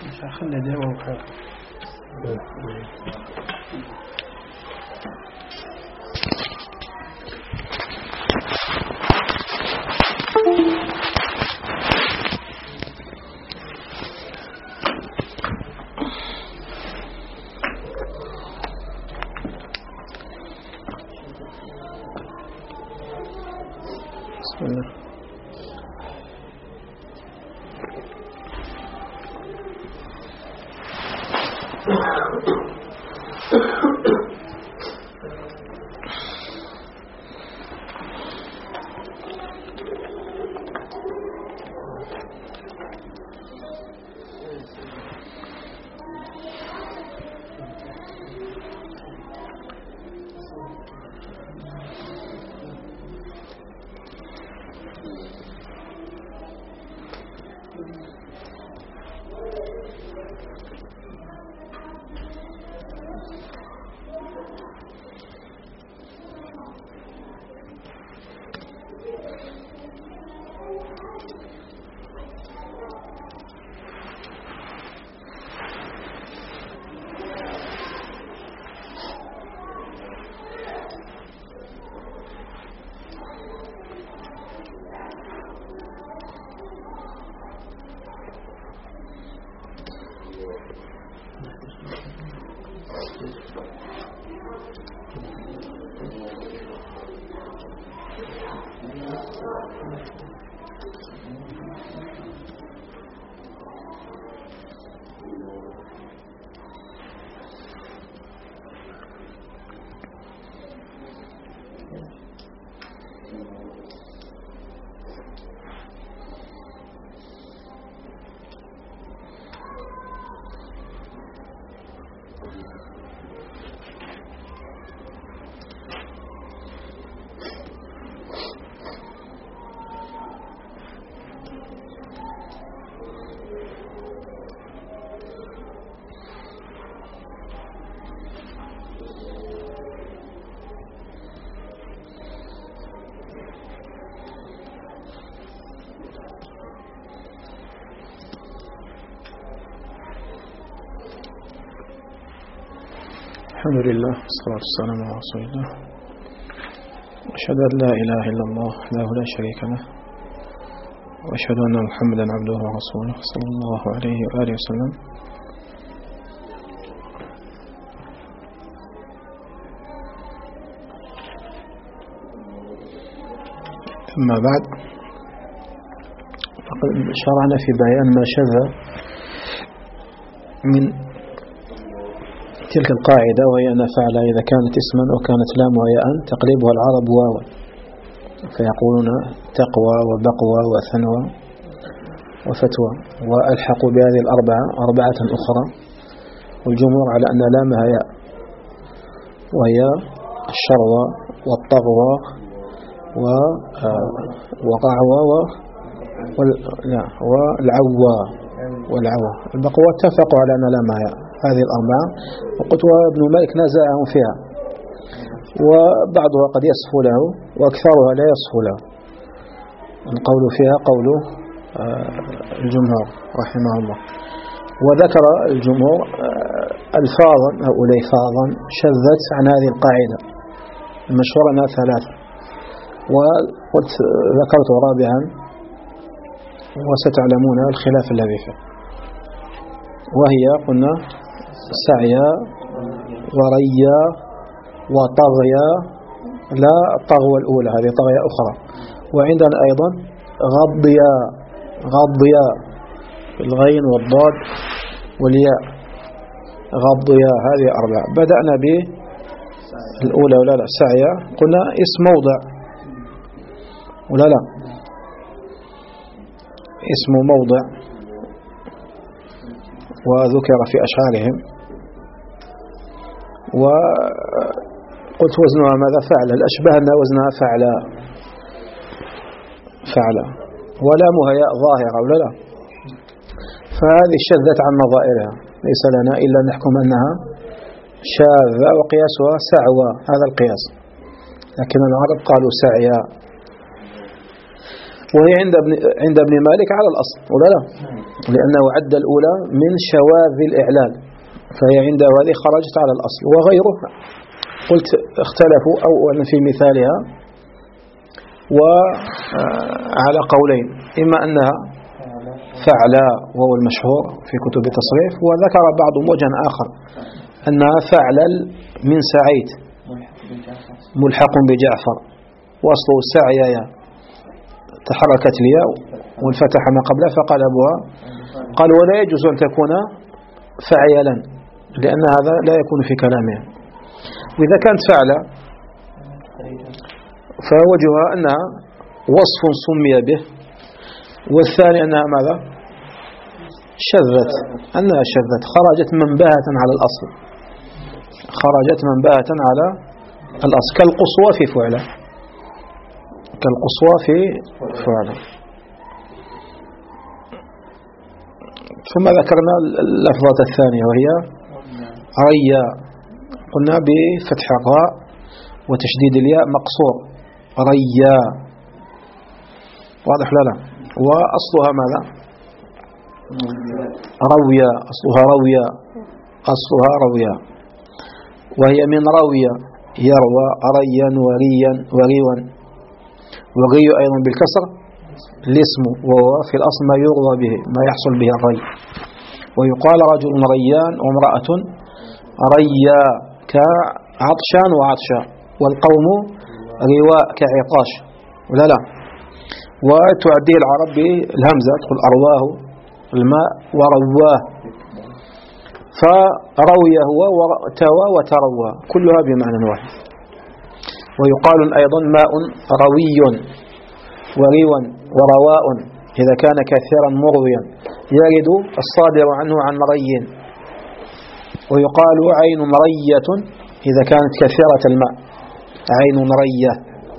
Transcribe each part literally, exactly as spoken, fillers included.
مش هخلي ده وخير. بسم الله. الحمد لله والصلاة والسلام على رسول الله. أشهد أن لا إله إلا الله وحده لا شريك له، وأشهد أن محمدا عبده ورسوله صلى الله عليه وآله وسلم. أما بعد، فقد شرعنا في بيان ما شذ من تلك القاعدة، وهي أن فعل إذا كانت اسما وكانت لامها ياء تقلبها العرب واوا، فيقولون تقوى وبقوى وثنوى وفتوى، وألحقوا بهذه الأربعة أربعة أخرى، والجمهور على أن لامها ياء، وهي الشروى والطغوى وقعوى والعوى والعوى. البقوى اتفقوا على أن لامها ياء هذه الأربعة، وقلت وابن مالك نازعهم فيها، وبعضها قد يصف له وأكثرها لا يصف له. القول فيها قول الجمهور رحمه الله. وذكر الجمهور الفاظا أو الفاظا شذت عن هذه القاعدة المشهورة أنها ثلاثة، وقلت ذكرت رابعا وستعلمون الخلاف الذي فيه، وهي قلنا سعيا وريا وطغيا، لا الطغوة الأولى، هذه طغيا أخرى. وعندنا أيضا غضيا غضيا بالغين والضاد والياء، غضيا. هذه أربعة. بدأنا بالأولى ولا لا؟ سعيا قلنا اسم موضع ولا لا؟ اسم موضع، وذكر في أشعارهم. وقلت وزنها ماذا؟ فعل. الأشبه أن وزنها فعل فعل، ولامها ياء ظاهرة ولا لا؟ فهذه شذت عن نظائرها، ليس لنا إلا أن نحكم أنها شاذة، وقياسها سعوى، هذا القياس. لكن العرب قالوا سعيا. وهي عند ابن عند ابن مالك على الأصل ولا لا؟ لأنه عد الأولى من شواذ الإعلال، فهي عنده هذه خرجت على الأصل. وغيره قلت اختلفوا أو في مثالها وعلى قولين، إما أنها فعلا وهو المشهور في كتب التصريف، وذكر بعضهم وجها آخر أنها فعلل من سعيد ملحق بجعفر، وأصله سعيا تحركت الياء وانفتح ما قبلها فقلبها. قال ولا يجوز أن تكون فعيلا لأن هذا لا يكون في كلامها. وإذا كانت فعلا فوجهها أنها وصف سمي به، والثاني أنها ماذا؟ شذت، أنها شذت خرجت منبهة على الأصل، خرجت منبهة على الأصل كالقصوى في فعلة، كالقصوى في فعلة. ثم ذكرنا اللفظة الثانية وهي ريا، قلنا بفتح الراء وتشديد الياء مقصور ريا، واضح لا لا؟ وأصلها ماذا؟ رويا، أصلها رويا، أصلها رويا، وهي من رويا يروى ريا وريا وريوا، وغي أيضا بالكسر الاسم، وهو في الأصل ما يروى به ما يحصل به الري. ويقال رجل ريان وامرأة ريا كعطشان وعطشا، والقوم رواء كعطاش ولا لا؟ وتعديه العرب بالهمزة تقول أرواه الماء ورواه، فروي هو وتوى وتروى كلها بمعنى واحد. ويقال أيضا ماء روي وريوا ورواء إذا كان كثيرا مرويا يرد الصادر عنه عن ري. ويقال عين رية إذا كانت كثيرة الماء، عين رية.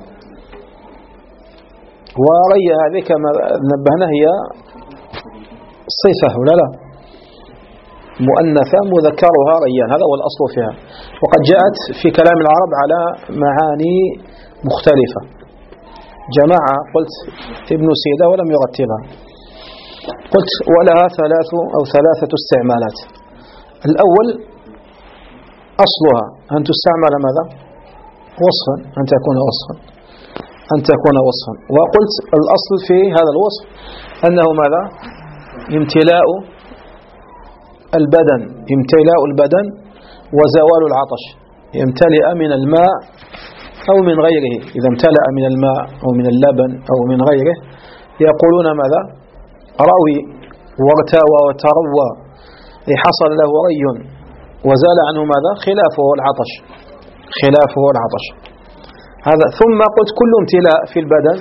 ورية هذه كما نبهنا هي صفة ولا لا؟ مؤنثة مذكرها ريان، هذا هو الأصل فيها. وقد جاءت في كلام العرب على معاني مختلفة. جماعة قلت ابن سيدة ولم يرتبها، قلت ولها ثلاث أو ثلاثة استعمالات. الأول أصلها أن تستعمل ماذا؟ وصفا، أن تكون وصفا، أن تكون وصفا. وقلت الأصل في هذا الوصف أنه ماذا؟ امتلاء البدن، امتلاء البدن وزوال العطش، يمتلئ من الماء أو من غيره. إذا امتلأ من الماء أو من اللبن أو من غيره يقولون ماذا؟ روي وارتوى وتروى، حصل له ري وزال عنه ماذا؟ خلافه العطش، خلافه العطش هذا. ثم قلت كل امتلاء في البدن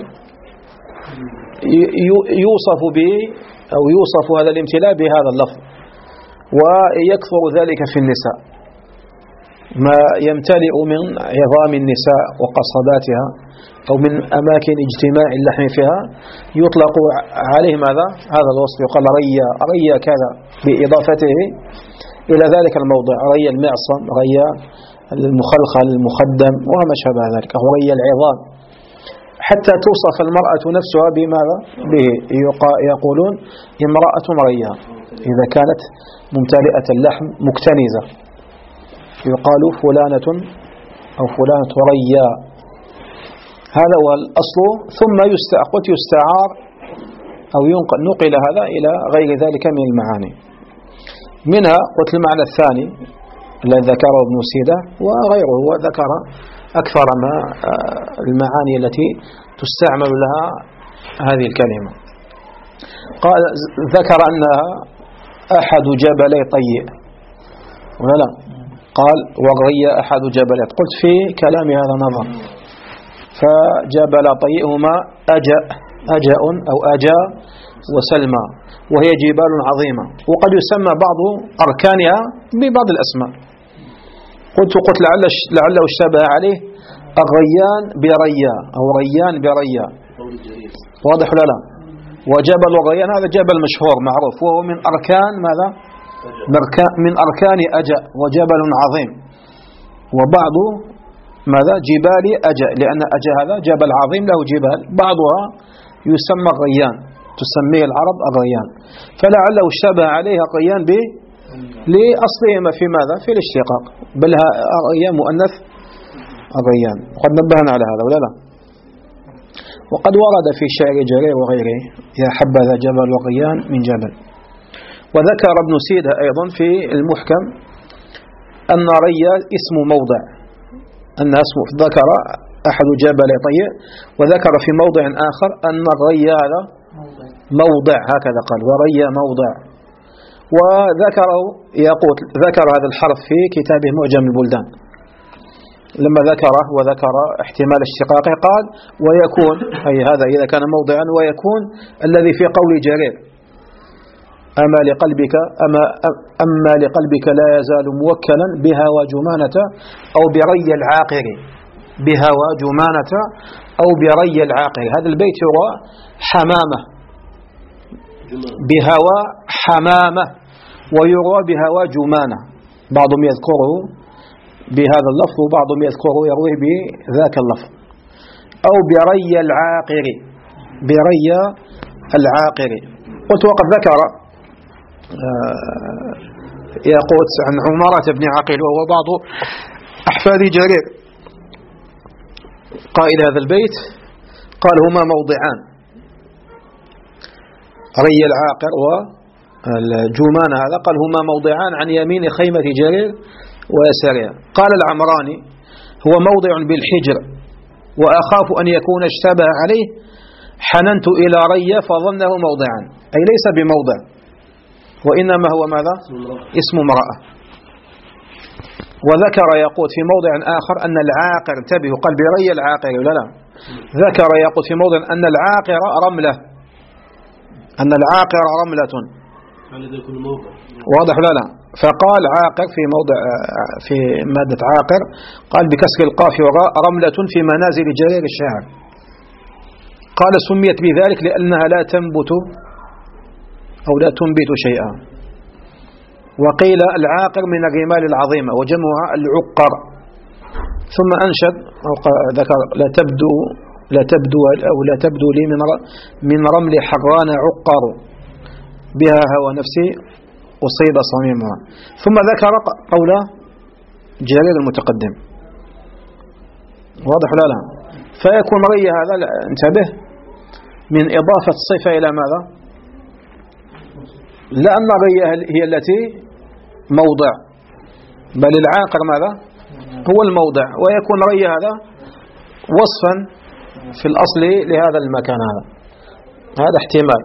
يوصف به أو يوصف هذا الامتلاء بهذا اللفظ، ويكثر ذلك في النساء، ما يمتلئ من عظام النساء وقصباتها أو من أماكن اجتماع اللحم فيها يطلق عليه ماذا؟ هذا الوصف، يقال ريا ريا كذا بإضافته إلى ذلك الموضع، ريا المعصم، ريا المخلخل المخدم وما شابه ذلك، أو ريا العظام، حتى توصف المرأة نفسها بماذا؟ به. يقولون امرأة ريا إذا كانت ممتلئة اللحم مكتنزة، يقال فلانة أو فلانة ريا. هذا هو الأصل. ثم قلت يستعار أو نقل هذا إلى غير ذلك من المعاني. منها قلت المعنى الثاني الذي ذكره ابن سيدة وغيره، وذكر أكثر ما المعاني التي تستعمل لها هذه الكلمة. قال ذكر أنها أحد جبلي طيء ولا لا؟ قال وغي أحد جبلات. قلت في كلام هذا نظر، فجبل طيء هما أجأ أجأ أو أجا وسلمى، وهي جبال عظيمة، وقد يسمى بعض أركانها ببعض الأسماء. قلت قلت لعل لعله اشتبه عليه الريان بريا أو ريان بريا، واضح ولا لا؟ وجبل الريان هذا جبل مشهور معروف، وهو من أركان ماذا؟ من أركان أجأ، وجبل عظيم. وبعض ماذا؟ جبال أجأ، لأن أجأ هذا جبل عظيم له جبال، بعضها يسمى الريان، تسميه العرب الريان، فلعله اشتبه عليها الريان ب لأصلهما في ماذا؟ في الاشتقاق، بل الريان مؤنث الريان، وقد نبهنا على هذا ولا لا؟ وقد ورد في شعر جرير وغيره يا حبذا جبل الريان من جبل. وذكر ابن سيدة أيضا في المحكم أن ريا اسم موضع، أن اسمه ذكر أحد جبل طيء، وذكر في موضع آخر أن الريا موضع، هكذا قال وريا موضع. وذكروا يقول ذكر هذا الحرف في كتابه معجم البلدان لما ذكره وذكر احتمال اشتقاقه قال ويكون، أي هذا إذا كان موضعا، ويكون الذي في قول جرير أما لقلبك أما, أما لقلبك لا يزال موكلا بها وجمانة أو بري العاقر، بها وجمانة أو بري العاقر. هذا البيت يروى حمامة بهوى حمامة ويروى بهوى جمانة، بعضهم يذكره بهذا اللفظ وبعضهم يذكره يرويه بذاك اللفظ، أو بري العاقر، بري العاقر. قلت وقد ذكر يقول عن عمارة بن عقيل وهو بعض أحفاد جرير قائل هذا البيت، قال هما موضعان، ري العاقر والجومان، هذا قال هما موضعان عن يمين خيمة جرير ويسارها. قال العمراني هو موضع بالحجر وأخاف أن يكون اشتبه عليه، حننت إلى ري فظنه موضعا، أي ليس بموضع وإنما هو ماذا؟ اسم امرأة. وذكر يقول في موضع آخر أن العاقر، انتبهوا قال بري العاقر ولا لا، ذكر يقول في موضع أن العاقر رملة، أن العاقر رملة، واضح لا لا؟ فقال عاقر في موضع في مادة عاقر قال بكسر القاف وراء رملة في منازل جرير الشاعر. قال سميت بذلك لأنها لا تنبت أو لا تنبت شيئا. وقيل العاقر من الرمال العظيمة وجمعها العقر. ثم أنشد أو ذكر لا تبدو لا تبدو أو لا تبدو لي من من رمل حران عقر بها هوى نفسي أصيب صميمها. ثم ذكر قول جرير المتقدم، واضح لا لا؟ فيكون ري هذا انتبه من إضافة الصفة إلى ماذا؟ لأن ري هي التي موضع، بل العاقر ماذا؟ هو الموضع، ويكون ري هذا وصفا في الأصل لهذا المكان. هذا هذا احتمال،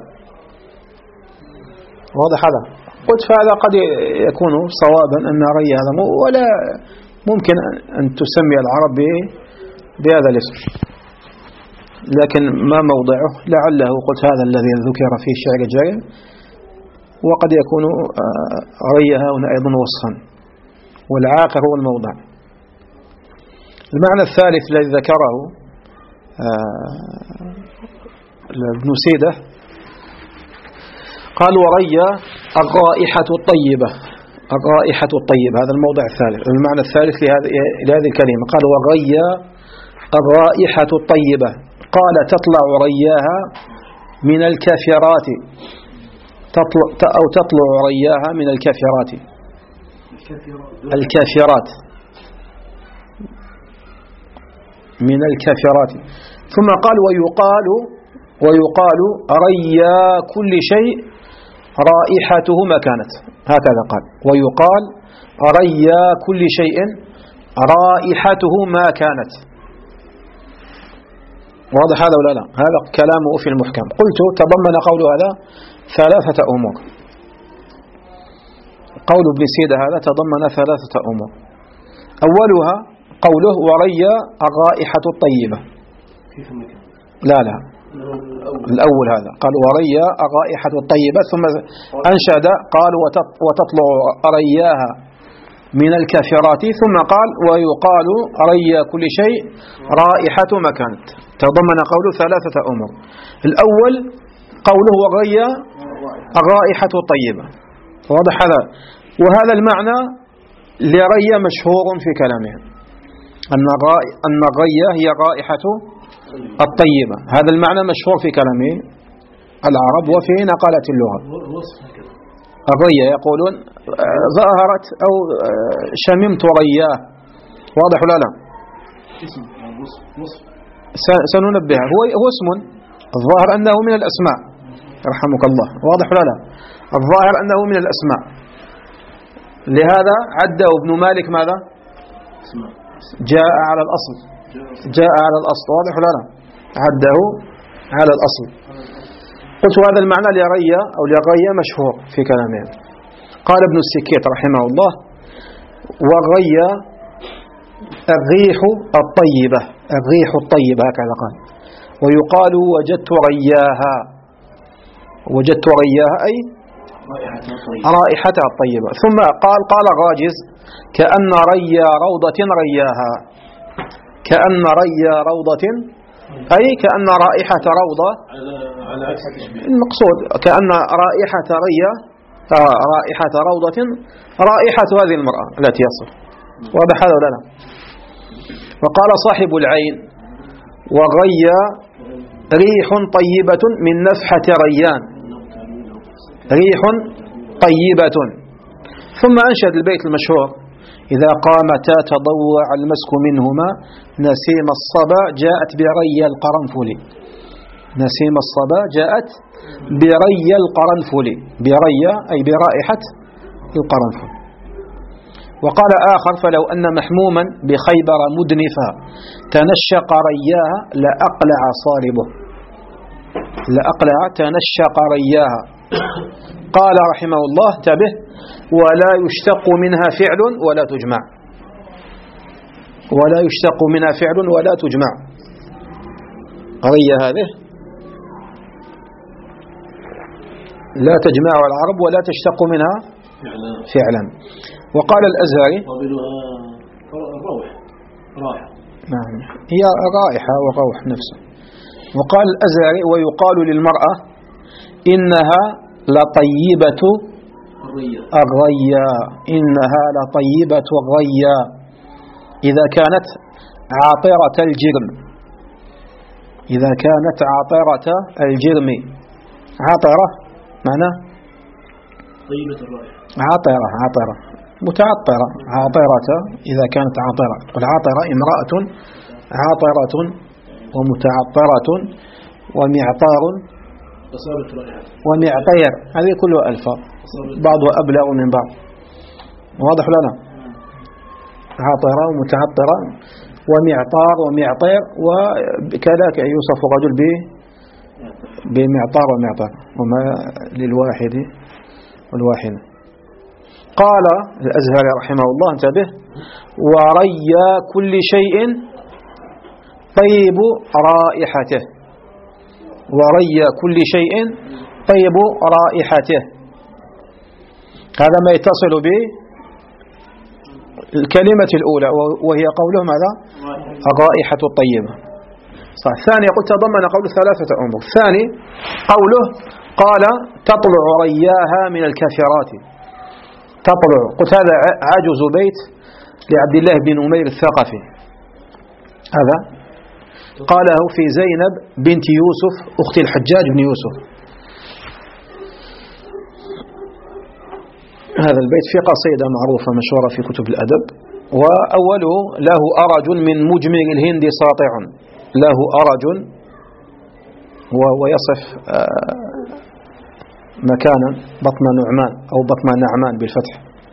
واضح هذا؟ قلت فهذا قد يكون صوابا أن ري هذا ولا ممكن أن تسمي العرب بهذا الاسم، لكن ما موضعه لعله قلت هذا الذي ذكر في شعر جرير، وقد يكون ري هنا أيضا وصفا، والعاقر هو الموضع. المعنى الثالث الذي ذكره ابن سيدة قال وري الرائحة الطيبة، الرائحة الطيبة، هذا الموضع الثالث، المعنى الثالث لهذه الكلمة. قال وري الرائحة الطيبة، قال تطلع رياها من الكافرات، تطلع أو تطلع رياها من الكافرات، الكافرات من الكافرات. ثم قال ويقال ويقال ريا كل شيء رائحته ما كانت، هكذا قال ويقال ريا كل شيء رائحته ما كانت. واضح هذا ولا لا؟ هذا كلامه في المحكم. قلت تضمن قول هذا ثلاثة أمور، قول ابن سيدة هذا تضمن ثلاثة أمور. أولها قوله وريا الرائحة الطيبة، لا لا الأول هذا قال وريا الرائحة الطيبة، ثم أنشد قال وتطلع رياها من الكافرات، ثم قال ويقال ريا كل شيء رائحة ما كانت. تضمن قوله ثلاثة أمور. الأول قوله وريا الرائحة الطيبة، واضح هذا؟ وهذا المعنى لريا مشهور في كلامهم، أن الريا هي الرائحة الطيبة. هذا المعنى مشهور في كلام العرب وفي نقالة اللغة. الرية يقولون ظهرت أو شممت رياه. واضح ولا لا؟ سننبه. هو هو اسم الظاهر أنه من الأسماء. رحمك الله. واضح ولا لا؟ الظاهر أنه من الأسماء. لهذا عده ابن مالك ماذا؟ جاء على الأصل. جاء على الأصل. واضح ولا لا؟ عده على الأصل. قلت هذا المعنى لريا أو لغيا مشهور في كلامهم. قال ابن السكيت رحمه الله: والريا الريح الطيبة. الريح الطيبة هكذا قال. ويقال وجدت رياها. وجدت رياها أي رائحتها الطيبة. ثم قال قال الراجز: كأن ريا روضة رياها. كأن ريا روضة أي كأن رائحة روضة المقصود كأن رائحة ريا رائحة روضة رائحة هذه المرأة التي يصف. واضح هذا ولا لا؟ وقال صاحب العين: والريا ريح طيبة من نفحة ريان. ريح طيبة. ثم أنشد البيت المشهور: إذا قامتا تضوع المسك منهما نسيم الصبا جاءت بري القرنفل. نسيم الصبا جاءت بري القرنفل. بري أي برائحة القرنفل. وقال آخر: فلو أن محموما بخيبر مدنفا تنشق رياها لأقلع صاربه. لأقلع تنشق رياها. قال رحمه الله: انتبه: ولا يشتق منها فعل ولا تجمع. ولا يشتق منها فعل ولا تجمع. قضية هذه لا تجمع العرب ولا تشتق منها فعلا. وقال الأزهري: نعم هي رائحة وروح نفسه. وقال الأزهري: ويقال للمرأة إنها لطيبة الريا. إنها لطيبة الريا إذا كانت عاطرة الجرم. إذا كانت عاطرة الجرم. عاطرة معنى طيبة الرائحة. عاطرة عاطرة متعطرة. عاطرة إذا كانت عاطرة. والعاطرة امرأة عاطرة ومتعطرة ومعطار ومعطير. هذه كلها ألفاظ بعضها أبلغ من بعض. واضح لنا؟ عاطرة ومتعطرة ومعطار ومعطير. وكذلك يوصف الرجل بمعطار ومعطر وما للواحد والواحد. قال الأزهري رحمه الله: انتبه: وريا كل شيء طيب رائحته. وريا كل شيء طيب رائحته. هذا ما يتصل بالكلمة الأولى وهي قوله ماذا؟ الرائحة الطيبة. صح. الثاني قلت تضمن قول ثلاثة أمور. الثاني قوله قال: تطلع رياها من الكافرات. تطلع. قلت هذا عجز بيت لعبد الله بن أمير الثقفي. هذا قاله في زينب بنت يوسف أخت الحجاج بن يوسف. هذا البيت في قصيدة معروفة مشهورة في كتب الأدب. وأوله: له أرج من مجمر الهند ساطع. له أرج ويصف مكانا بطن نعمان أو بطن نعمان بالفتح.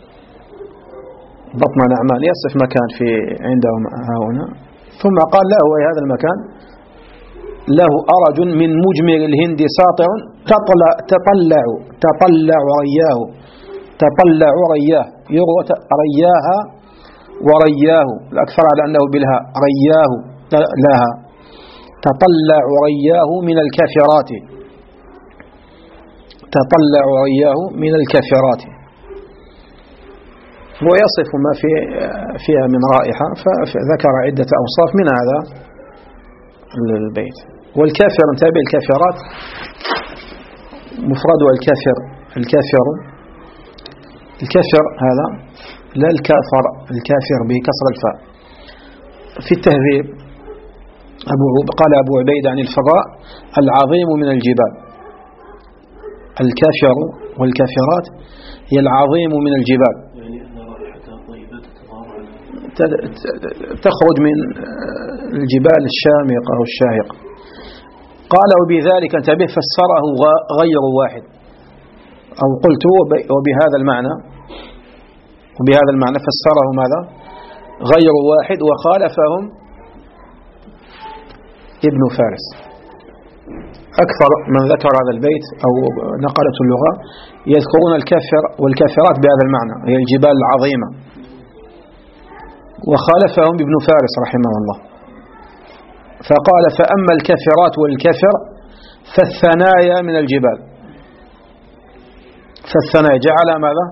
بطن نعمان يصف مكان في عندهم هنا. ثم قال له هذا المكان له أرج من مجمر الهند ساطع تطلع تطلع تطلع رياه. تطلع رياه يروى رياها ورياه الأكثر على أنه بالها رياه لها. تطلع رياه من الكافرات. تطلع رياه من الكافرات. ويصف ما في فيها من رائحة فذكر عدة أوصاف من هذا البيت. والكافر انتبه: الكافرات مفردها الكافر. الكافر الكافر هذا لا الكافر. الكافر بكسر الفاء. في التهذيب أبو قال أبو عبيدة عن الفراء العظيم من الجبال. الكافر والكافرات هي العظيم من الجبال، يعني أن رائحتها طيبة تخرج من الجبال الشامقة أو الشاهقة. قال وبذلك انتبه فسره غير واحد، أو قلت وبهذا المعنى وبهذا المعنى فسره ماذا؟ غير واحد، وخالفهم ابن فارس. أكثر من ذكر هذا البيت أو نقلة اللغة يذكرون الكافر والكافرات بهذا المعنى، هي الجبال العظيمة، وخالفهم ابن فارس رحمه الله فقال فأما الكافرات والكافر فالثنايا من الجبال. فالثنايا جعل ماذا؟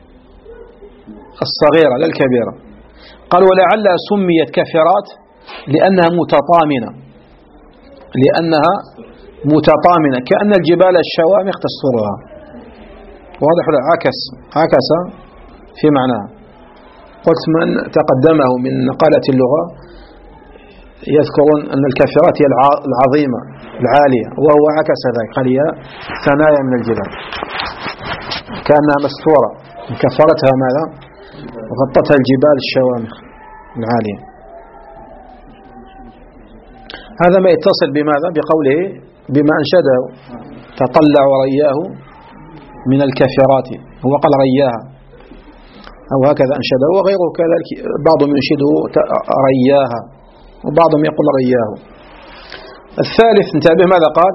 الصغيرة لا الكبيرة. قال ولعلها سميت كافرات لأنها متطامنة لأنها متطامنة كأن الجبال الشوامخ تسترها. واضح؟ عكس عكس في معناها. قلت من تقدمه من نقالة اللغة يذكرون أن الكافرات هي العظيمة العالية، وهو عكس ذلك قال هي ثنايا من الجبال كأنها مستورة، كفرتها ماذا؟ غطتها الجبال الشوامخ العالية. هذا ما يتصل بماذا؟ بقوله بما أنشده تطلع رياه من الكافرات، هو قال رياها أو هكذا أنشده، وغيره كذلك بعضهم ينشده رياها وبعضهم يقول رياه. الثالث انتبه ماذا قال؟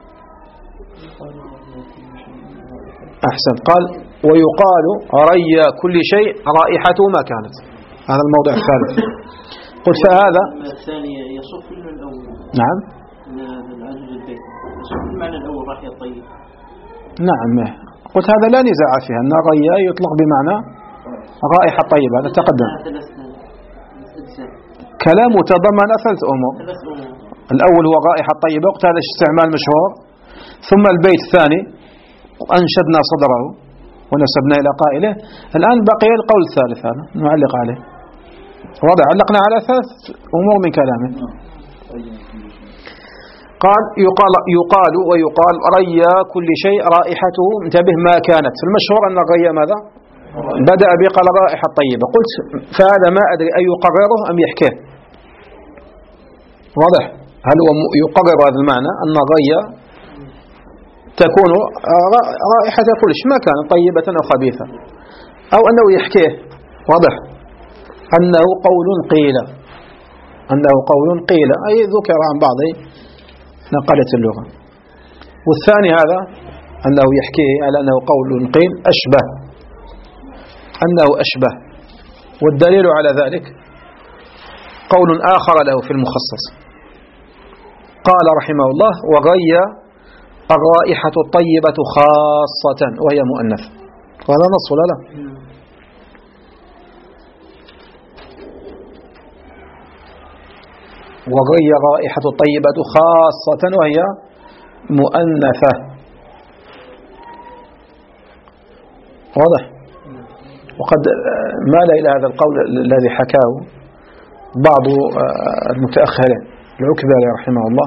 أحسن، قال ويقال ريا كل شيء رائحته ما كانت. هذا الموضوع الثالث. قلت فهذا الثاني يصف من الأول. نعم العجل البيت يصف المعنى الأول رائحة طيب. نعم قلت هذا لا نزاع فيها أن ريا يطلق بمعنى رائحة طيبة، هذا تقدم. كلامه تضمن ثلاث أمور. الأول هو رائحة طيبة، وقت هذا استعمال مشهور. ثم البيت الثاني أنشدنا صدره ونسبنا إلى قائله. الآن بقي القول الثالث هذا نعلق عليه. واضح؟ علقنا على ثلاث أمور من كلامه. قال يقال, يقال ويقال ريا كل شيء رائحته انتبه ما كانت. المشهور أن الريا ماذا؟ بدأ بقال رائحة طيبة. قلت فهذا ما أدري أن يقرره أم يحكيه. واضح؟ هل هو يقرر هذا المعنى أن الريا تكون رائحة كل شيء ما كان طيبة أو خبيثة، أو أنه يحكيه. واضح؟ أنه قول قيل أنه قول قيل أي ذكر عن بعض نقلة اللغة. والثاني هذا أنه يحكيه على أنه قول قيل أشبه أنه أشبه. والدليل على ذلك قول آخر له في المخصص. قال رحمه الله وغيا الرائحة الطيبة خاصة وهي مؤنث. وهذا نص ولا لا؟ وغيا الرائحة الطيبة خاصة وهي مؤنثة. واضح؟ وقد مال إلى هذا القول الذي حكاه بعض المتأخرين العكبري رحمه الله.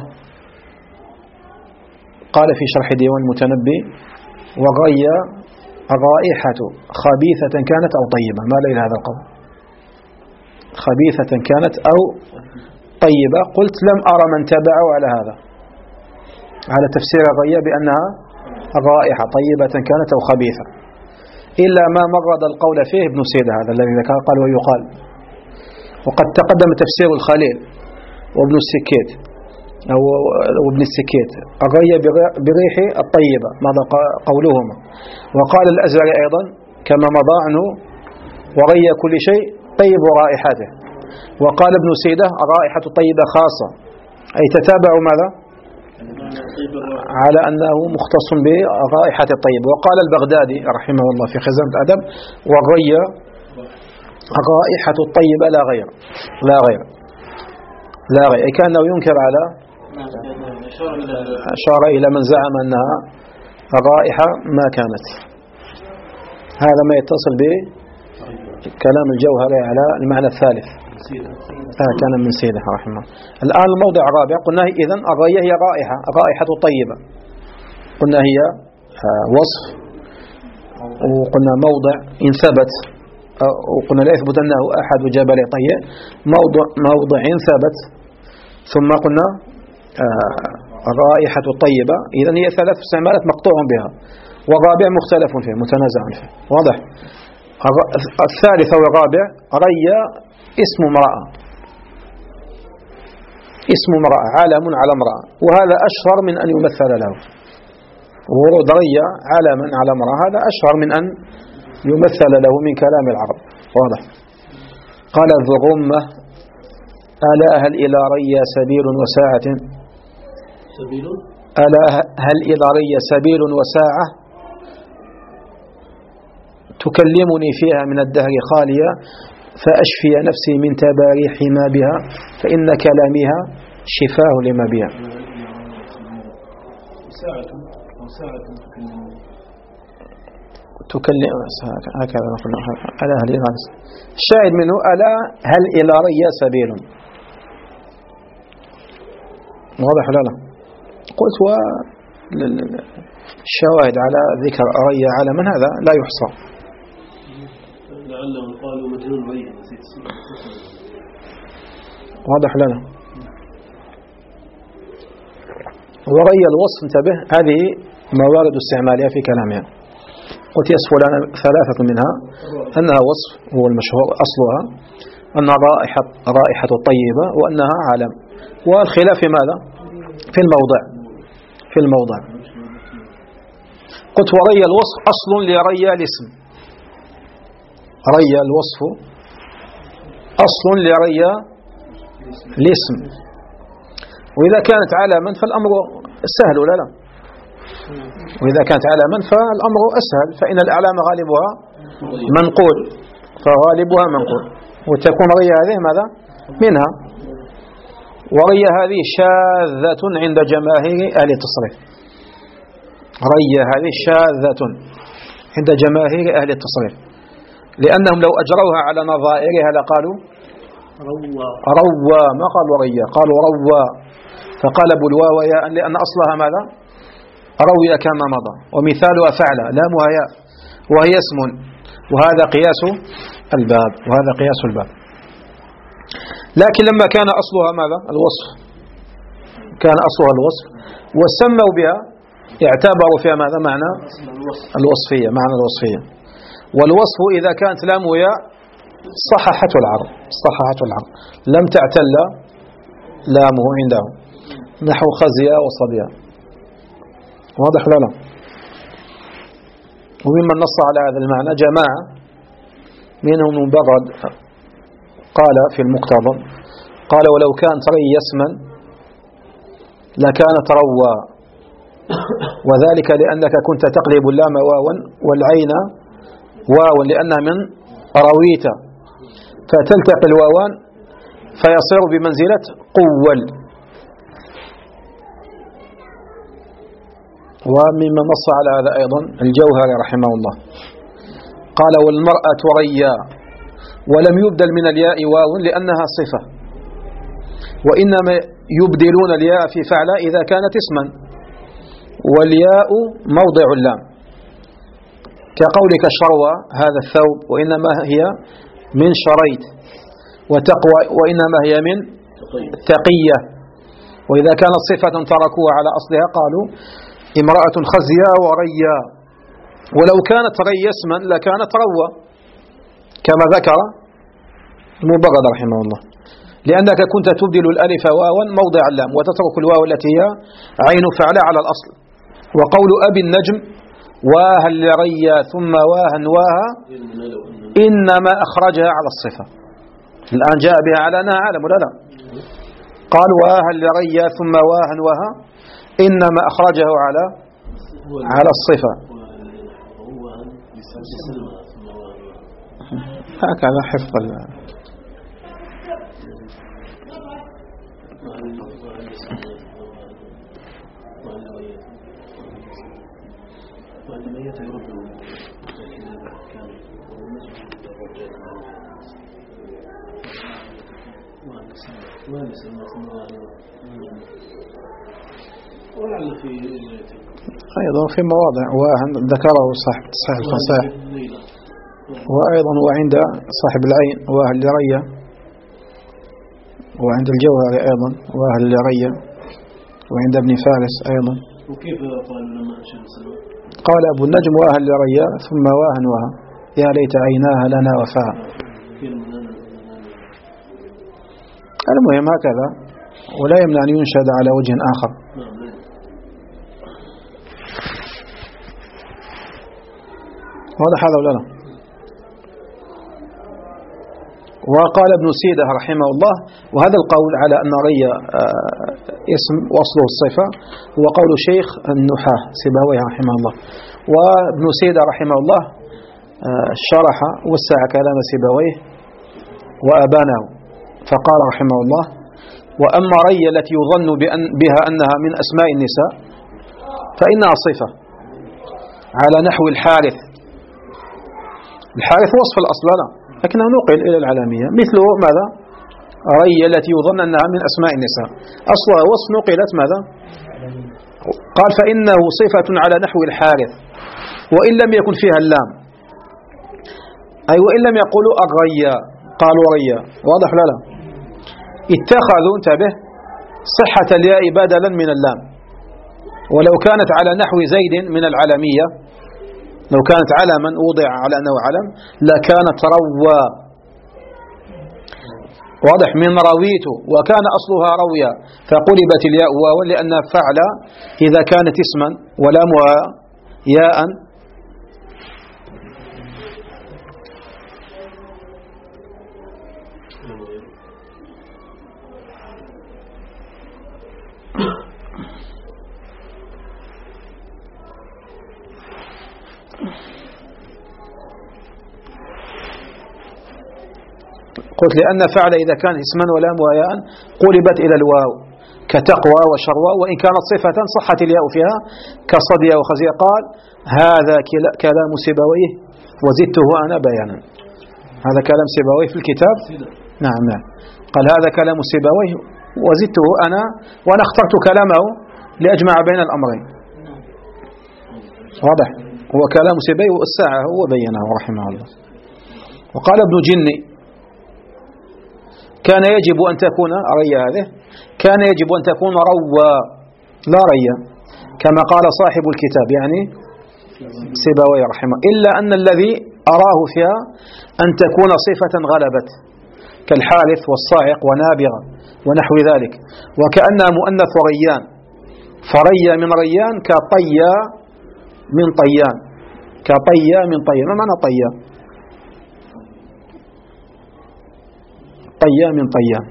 قال في شرح ديوان المتنبي وغيا الرائحة خبيثة كانت أو طيبة. مال إلى هذا القول خبيثة كانت أو طيبة. قلت لم أرى من تبعه على هذا على تفسير الريا بأنها الرائحة طيبة كانت أو خبيثة، إلا ما مرد القول فيه ابن سيدة هذا الذي ذكر قال ويقال. وقد تقدم تفسير الخليل وابن السكيت أو وابن السكيت الريا بريح الطيبة ماذا قولهما. وقال الأزهري أيضا كما مضى عنه وريا كل شيء طيب رائحته. وقال ابن سيدة الرائحة الطيبة خاصة أي تتابع ماذا على أنه مختص برائحة الطيبة. وقال البغدادي رحمه الله في خزانة الأدب والريا الرائحة الطيبة لا غير لا غير لا غير أي كأنه ينكر على أشار إلى من زعم أنها الرائحة ما كانت. هذا ما يتصل به كلام الجوهري على المعنى الثالث. آه كان من سيده رحمه. الآن الموضع الرابع قلنا إذن الرية هي رائحة، رائحة طيبة. قلنا هي آه وصف، وقلنا موضع إن ثبت، وقلنا لا يثبت أنه أحد جبل طيب، موضع موضع إن ثبت، ثم قلنا آه الرائحة الطيبة. إذن هي ثلاث استعمالات مقطوع بها، والرابع مختلف فيه متنازع فيه. واضح؟ الثالث والرابع ريا اسم امرأة، اسم امرأة، علم على امرأة، وهذا أشهر من أن يمثل له. ورود ريا علما على امرأة هذا أشهر من أن يمثل له من كلام العرب. واضح؟ قال ذو غمة ألا هل إلى ريا سبيل وساعة سبيل ألا هل إلى ريا سبيل وساعة تكلمني فيها من الدهر خالية فأشفي نفسي من تباريح ما بها فإن كلامها شفاه لما بها. ساعة وساعة تكلم هكذا نقول ألا هل إلى الشاهد منه ألا هل إلى ريا سبيل. واضح لا لا؟ قلت والشواهد على ذكر ريا على من هذا لا يحصى. لعلهم قالوا مجنون ريا. واضح لنا؟ وريا الوصف انتبه هذه موارد استعمالها في كلامها. قلت يصف لنا ثلاثة منها أنها وصف هو المشهور أصلها أنها رائحة رائحة طيبة وأنها علم، والخلاف في ماذا؟ في الموضع في الموضع. قلت وريا الوصف أصل لريا الاسم. ريا الوصف أصل لريا الاسم، وإذا كانت علما فالأمر سهل ولا لا؟ وإذا كانت علما فالأمر أسهل، فإن الأعلام غالبها منقول، فغالبها منقول، وتكون ريا هذه ماذا؟ منها. وريا هذه شاذة عند جماهير أهل التصريف. ريا هذه شاذة عند جماهير أهل التصريف، لأنهم لو أجروها على نظائرها لقالوا روى، ما قالوا ريا، قالوا روى، فقلبوا الواو ياء لأن أصلها ماذا؟ روي كما مضى، ومثالها فعل لامها ياء وهي اسم، وهذا قياس الباب، وهذا قياس الباب. لكن لما كان أصلها ماذا؟ الوصف، كان أصلها الوصف وسموا بها اعتبروا فيها ماذا؟ معنى الوصفية، معنى الوصفية. والوصف إذا كانت لام ياء صححته العرب، صححته العرب، لم تعتل لامه عنده، نحو خزيا وصبيا. واضح ولا لا؟ وممن نص على هذا المعنى جماعة منهم مبرد قال في المقتضى، قال ولو كانت ري اسما لكانت روى، وذلك لأنك كنت تقلب اللام واوا والعين واوا لأنها من رويت، فتلتقي الواوان فيصير بمنزلة قول. ومما نص على هذا أيضا الجوهري رحمه الله، قال والمرأة ريا ولم يبدل من الياء واو لأنها صفة، وإنما يبدلون الياء في فعل إذا كانت اسما، والياء موضع اللام، كقولك شروى هذا الثوب، وإنما هي من شريت، وتقوى وإنما هي من تقية. وإذا كانت صفة تركوها على أصلها قالوا امرأة خزيا وريا، ولو كانت ري اسما لكانت روى كما ذكر المبرد رحمه الله، لأنك كنت تبدل الألف واوا موضع اللام وتترك الواو التي هي عين فعل على الأصل. وقول أبي النجم واها لريا ثم واها واها إنما أخرجها على الصفة، الآن جاء بها على أنها عالم ولا لا؟ قال واها لريا ثم واها واها إنما أخرجه على على الصفة. هكذا حفظ ولعل في أيضا في مواضع وذكره صاحب تصحيح الفصاح، وأيضا وعند صاحب العين وأهل لرية، وعند الجوهري أيضا وأهل لرية، وعند ابن فارس أيضا. وكيف قال لما شيخ السلام؟ قال أبو النجم وأهل لرية ثم واهن وها يا ليت عيناها لنا وفاها. المهم هكذا، ولا يمنع أن ينشد على وجه آخر. واضح هذا ولا لا؟ وقال ابن سيدة رحمه الله، وهذا القول على أن ري اسم وصله الصفة هو قول شيخ النحاة سيبويه رحمه الله. وابن سيدة رحمه الله شرح وسع كلام سيبويه وأبانه، فقال رحمه الله: وأما ري التي يظن بأن بها أنها من أسماء النساء فإنها صفة على نحو الحارث. الحارث وصف الأصل لا، لكنه نقل إلى العالمية، مثله ماذا؟ ري التي يظن أنها من أسماء النساء أصلها وصف نقلت ماذا؟ قال فإنه صفة على نحو الحارث وإن لم يكن فيها اللام، أي وإن لم يقولوا الريا قالوا ريا. واضح لا لا؟ اتخذوا انتبه صحة الياء بدلا من اللام، ولو كانت على نحو زيد من العلمية، لو كانت علما وضع على أنه علم لكانت روى. واضح؟ من رويت، وكان أصلها رويا فقلبت الياء واوا لأنها فعل إذا كانت اسما ولامها ياء. قلت لأن فعل إذا كان اسما ولام وياء قلبت إلى الواو كتقوى وشروى، وإن كانت صفة صحت الياء فيها كصدية وخزية. قال هذا كلام سيبويه وزدته أنا بيانا. هذا كلام سيبويه في الكتاب. نعم نعم. قال هذا كلام سيبويه وزدته أنا، وأنا اخترت كلامه لأجمع بين الأمرين. واضح؟ هو كلام سيبويه والساعة هو بينه رحمه الله. وقال ابن جني كان يجب أن تكون ريا، هذه كان يجب أن تكون روى لا ريا، كما قال صاحب الكتاب يعني سيبويه رحمه، إلا أن الذي أراه فيها أن تكون صفة غلبت كالحارث والصاعق ونابغة ونحو ذلك، وكأنها مؤنث ريان، فريا من ريان كطيا من طيان، كطيا من طيان. ما معنى طيا؟ طيا من طيان.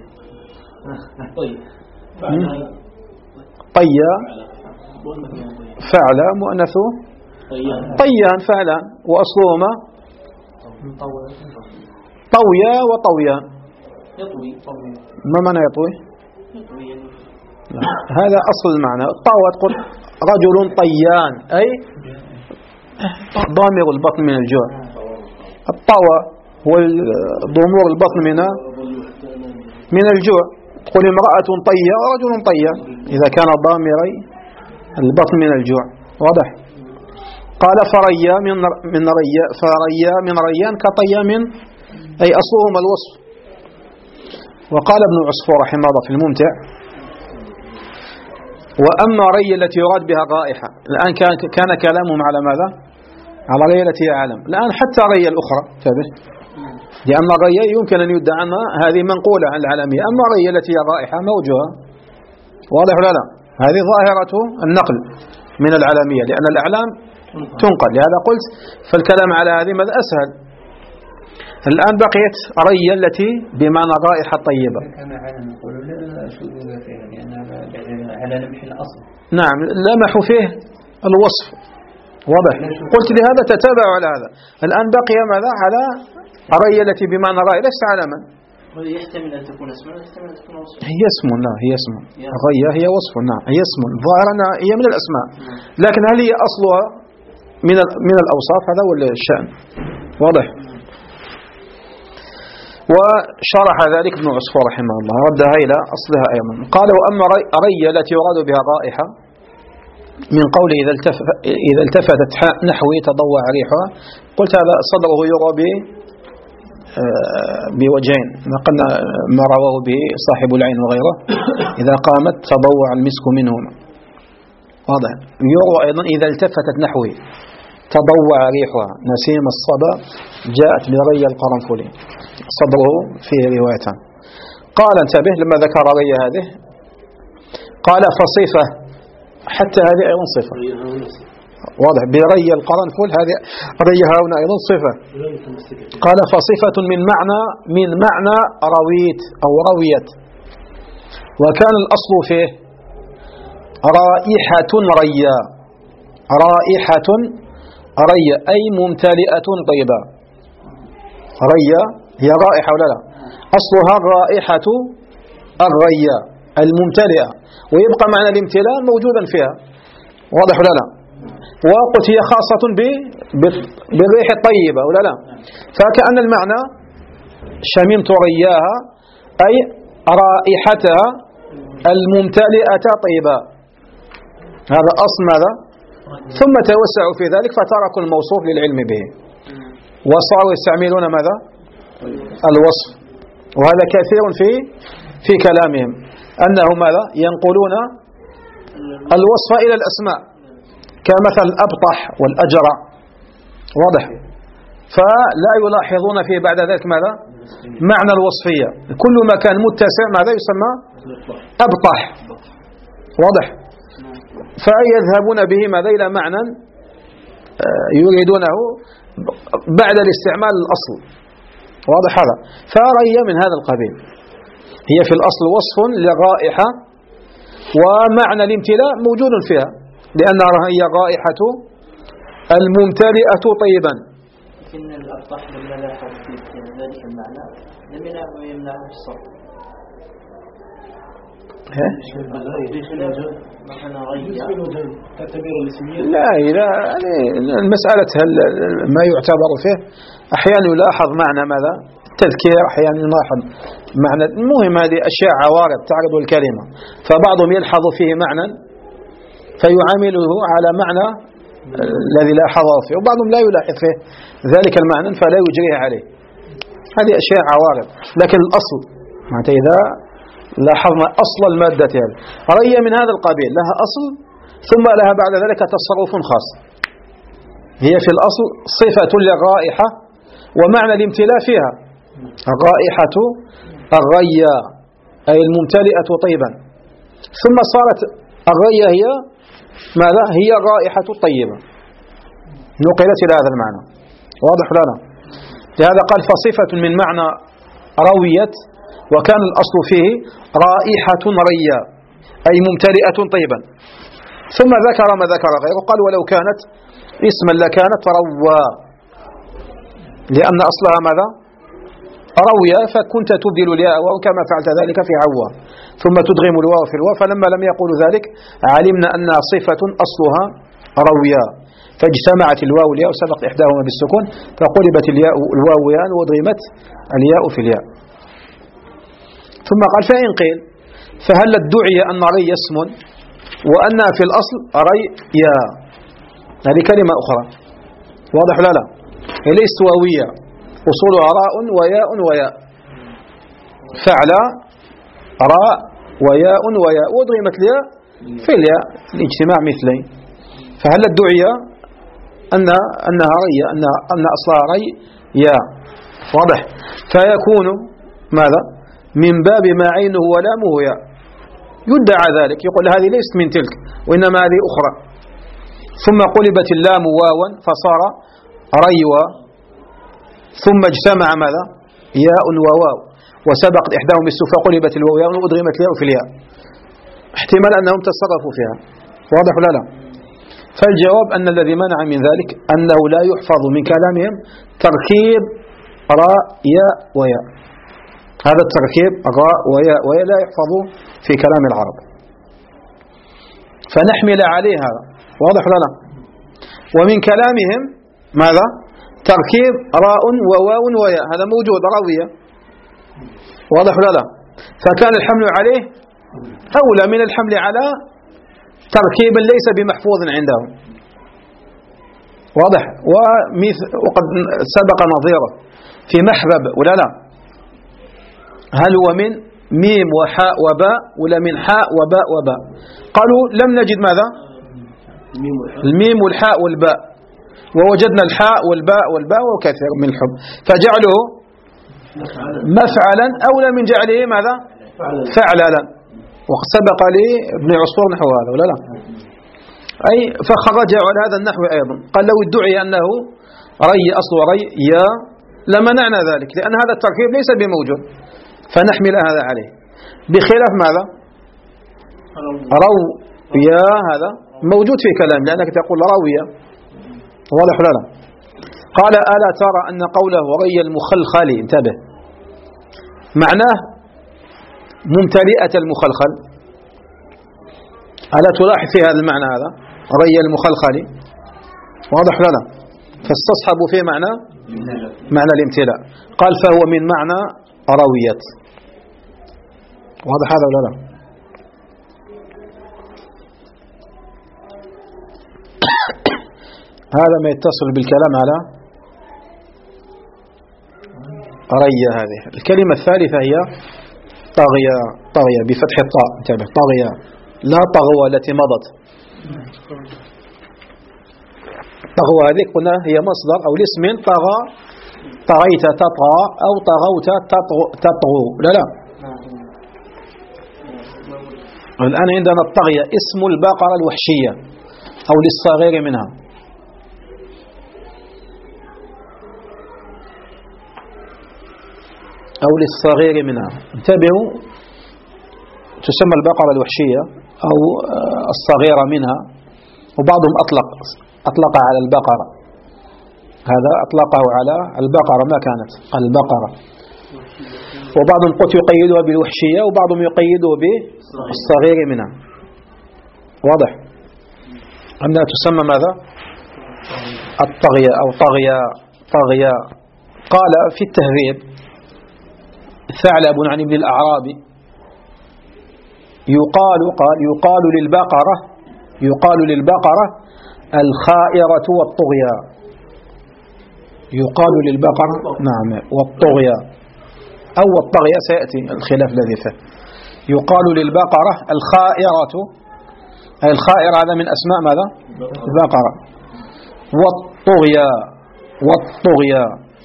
طيا فعل مؤنث طيان فعلا، وأصلهما طويا وطويان. ما معنى يطوي؟ هذا أصل المعنى. الطوى تقول رجل طيان أي ضامر البطن من الجوع. الطوى هو ضمور البطن من من الجوع. تقول امرأة طية ورجل طية إذا كان ضامري البطن من الجوع. واضح؟ قال فريا من من ريا فريا من ريان كطيا من، أي أصلهما الوصف. وقال ابن عصفور رحمه الله في الممتع: وأما ري التي يراد بها الرائحة، الآن كان كان كلامهم على ماذا؟ على ري التي هي عالم. الآن حتى ري الأخرى تابع، لأن الري يمكن أن يدعى عنها هذه منقولة عن العالمية، أما الري التي هي الرائحة موجهة. واضح ولا لا؟ هذه ظاهرة النقل من العالمية، لأن الأعلام تنقل. لهذا قلت فالكلام على هذه ماذا أسهل. الآن بقيت ري التي بمعنى الرائحة الطيبة. على لمح الأصل. نعم لمحوا فيه الوصف. واضح؟ قلت لهذا تتابع على هذا. الآن بقي ماذا على الري التي بمعنى رأي ليس علما. يحتمل أن تكون اسما، يحتمل أن تكون وصفا. هي اسم، لا هي اسم. الري هي وصف. نعم هي اسم ظاهرا هي من الأسماء، لكن هل هي أصلها من من الأوصاف؟ هذا هو الشأن. واضح؟ وشرح ذلك ابن عصفور رحمه الله، ردها إلى أصلها أيضا. قال: وأما ري التي يراد بها رائحة من قوله إذا التف... إذا التفتت نحوي تضوع ريحها، قلت هذا صدره يروى ب بوجهين، نقلنا ما رواه به صاحب العين وغيره، إذا قامت تضوع المسك منهما، واضح. يروى أيضا إذا التفتت نحوي تضوع ريحها نسيم الصبا جاءت بري القرنفل، صدره فيه روايتان. قال انتبه لما ذكر ري هذه، قال فصفة، حتى هذه أيضا صفة، واضح، بري القرنفل، هذه ريها هنا أيضا صفة. قال فصفة من معنى من معنى رويت أو رويت، وكان الأصل فيه رائحة ريا، رائحة ريا أي ممتلئة طيبة. ريا هي رائحة ولا لا؟ أصلها الرائحة الريا الممتلئة، ويبقى معنى الامتلاء موجودا فيها، واضح ولا لا؟ وقلت هي خاصة بالريح الطيبة ولا لا؟ فكأن المعنى شممت رياها أي رائحتها الممتلئة طيبة، هذا أصل ماذا؟ ثم توسعوا في ذلك فتركوا الموصوف للعلم به وصاروا يستعملون ماذا؟ الوصف. وهذا كثير في في كلامهم، أنه ماذا؟ ينقلون الوصف إلى الأسماء، كمثل الأبطح والأجرع، واضح، فلا يلاحظون فيه بعد ذلك ماذا؟ معنى الوصفية. كل ما كان متسع ماذا يسمى؟ أبطح، واضح. فيذهبون به ماذا؟ إلى معنى يريدونه بعد الاستعمال الأصل، واضح هذا. فري من هذا القبيل، هي في الأصل وصف للرائحة، ومعنى الامتلاء موجود فيها، لأنها هي الرائحة الممتلئة طيبا. لكن الأبطح لما لاحظ في ذلك المعنى لم يمنعه الصرف. لا إذا يعني المسألة هل ما يعتبر فيه أحيانا يلاحظ معنى ماذا؟ التذكير، أحيانا يلاحظ معنى، المهم هذه أشياء عوارض تعرض الكلمة، فبعضهم يلحظ فيه معنى فيعامله على معنى الذي لاحظه فيه، وبعضهم لا يلاحظ فيه ذلك المعنى فلا يجريه عليه. هذه أشياء عوارض، لكن الأصل معناته إذا لاحظنا أصل المادة هذه ري من هذا القبيل، لها أصل ثم لها بعد ذلك تصرف خاص. هي في الأصل صفة للرائحة ومعنى الامتلاء فيها الرائحة الريا أي الممتلئة طيبا، ثم صارت الريا هي ماذا؟ هي الرائحة الطيبة، نقلت إلى هذا المعنى، واضح لنا. لهذا قال فصفة من معنى رويت، وكان الأصل فيه رائحة ريا أي ممتلئة طيبا. ثم ذكر ما ذكر غيره، قال ولو كانت اسما لكانت روى، لأن أصلها ماذا؟ روية، فكنت تبدل الياء واو كما فعلت ذلك في عوى، ثم تدغم الواو في الواو، فلما لم يقولوا ذلك علمنا أنها صفة أصلها روية، فاجتمعت الواو والياء وسبقت إحداهما بالسكون فقلبت الياء الواو ياء وضغمت الياء في الياء. ثم قال فإن قيل فهل ادعي أن ري اسم وأنها في الأصل ري يا، هذه كلمة أخرى، واضح لا لا؟ هي ليست واوية، أصولها راء وياء وياء، فعل راء وياء وياء وضغمت الياء في الياء الاجتماع مثلين. فهل ادعي أن أنها ري أن أن أصلها ري يا، واضح، فيكون ماذا؟ من باب ما عينه ولامه يا، يدعى ذلك، يقول هذه ليست من تلك وإنما هذه أخرى، ثم قلبت اللام واوا فصار ريوا، ثم اجتمع ماذا؟ ياء وواو وسبقت إحداهم بالسوف فقلبت الواو ياء وأدغمت الياء في الياء، احتمال أنهم تصرفوا فيها، واضح ولا لا؟ فالجواب أن الذي منع من ذلك أنه لا يحفظ من كلامهم تركيب راء ياء وياء، هذا التركيب راء وياء وياء لا يحفظ في كلام العرب، فنحمل عليه هذا، واضح ولا لا؟ ومن كلامهم ماذا؟ تركيب راء وواو وياء، هذا موجود روية، واضح ولا لا؟ فكان الحمل عليه أولى من الحمل على تركيب ليس بمحفوظ عندهم. واضح؟ وقد سبق نظيره في محبب ولا لا؟ هل هو من ميم وحاء وباء ولا من حاء وباء وباء؟ قالوا لم نجد ماذا؟ الميم والحاء والباء، ووجدنا الحاء والباء والباء وكثير من الحب، فجعله مفعلا أولى من جعله ماذا؟ فعلا. وقد سبق لي ابن عصفور نحو هذا ولا لا؟ أي فخرج على هذا النحو أيضا. قال لو ادعي أنه ري أصل ري يا لمنعنا ذلك، لأن هذا التركيب ليس بموجود، فنحمل هذا عليه. بخلاف ماذا؟ رو يا هذا موجود في كلام، لأنك تقول روية. واضح ولا لا؟ قال ألا ترى أن قوله ري المخلخل، انتبه، معناه ممتلئة المخلخل. ألا تلاحظ في هذا المعنى هذا ري المخلخل؟ واضح ولا لا؟ فاستصحب في معنى معنى الامتلاء. قال فهو من معنى روية. واضح هذا ولا لا؟ هذا ما يتصل بالكلام على ري. هذه الكلمة الثالثة هي طغية. طغية بفتح الطاء، انتبه، طغية لا طغوة التي مضت. طغوة هذه قلنا هي مصدر أو الاسم طغى، طغيت تطغى أو طغوت تطغو. لا لا، الآن عندنا الطغية اسم البقرة الوحشية أو للصغير منها. أو للصغير منها، انتبهوا، تسمى البقرة الوحشية أو الصغيرة منها، وبعضهم أطلق أطلق على البقرة، هذا أطلقه على البقرة ما كانت البقرة، وبعضهم قد يقيدها بالوحشية وبعضهم يقيده بالصغير منها. واضح؟ أنها تسمى ماذا؟ الطغية أو طغية. طغية. قال في التهذيب ثعلب عن ابن الأعرابي يقال قال يقال للبقرة يقال للبقرة الخائرة والطغية. يقال للبقرة نعم والطغية أو الطغية، سيأتي الخلاف الذي فيه. يقال للبقرة الخائرة، أي الخائرة هذا من أسماء ماذا؟ البقرة. والطغية والطغية.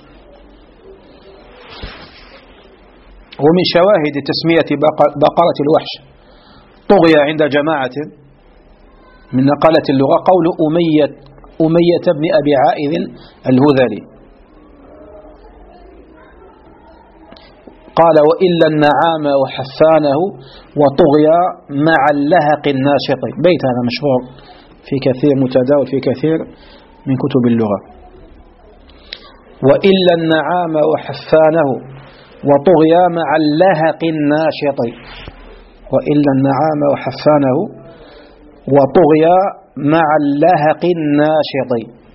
ومن شواهد تسمية بقرة الوحش طغية عند جماعة من نقلة اللغة قول أمية أمية بن أبي عائذ الهذلي قال وإلا النعام وحفانه وطغيا مع اللهق الناشط. بيت هذا مشهور في كثير، متداول في كثير من كتب اللغة. وإلا النعام وحفانه وطغيا مع اللهق الناشط. وإلا النعام وحفانه وطغيا مع اللهق الناشط.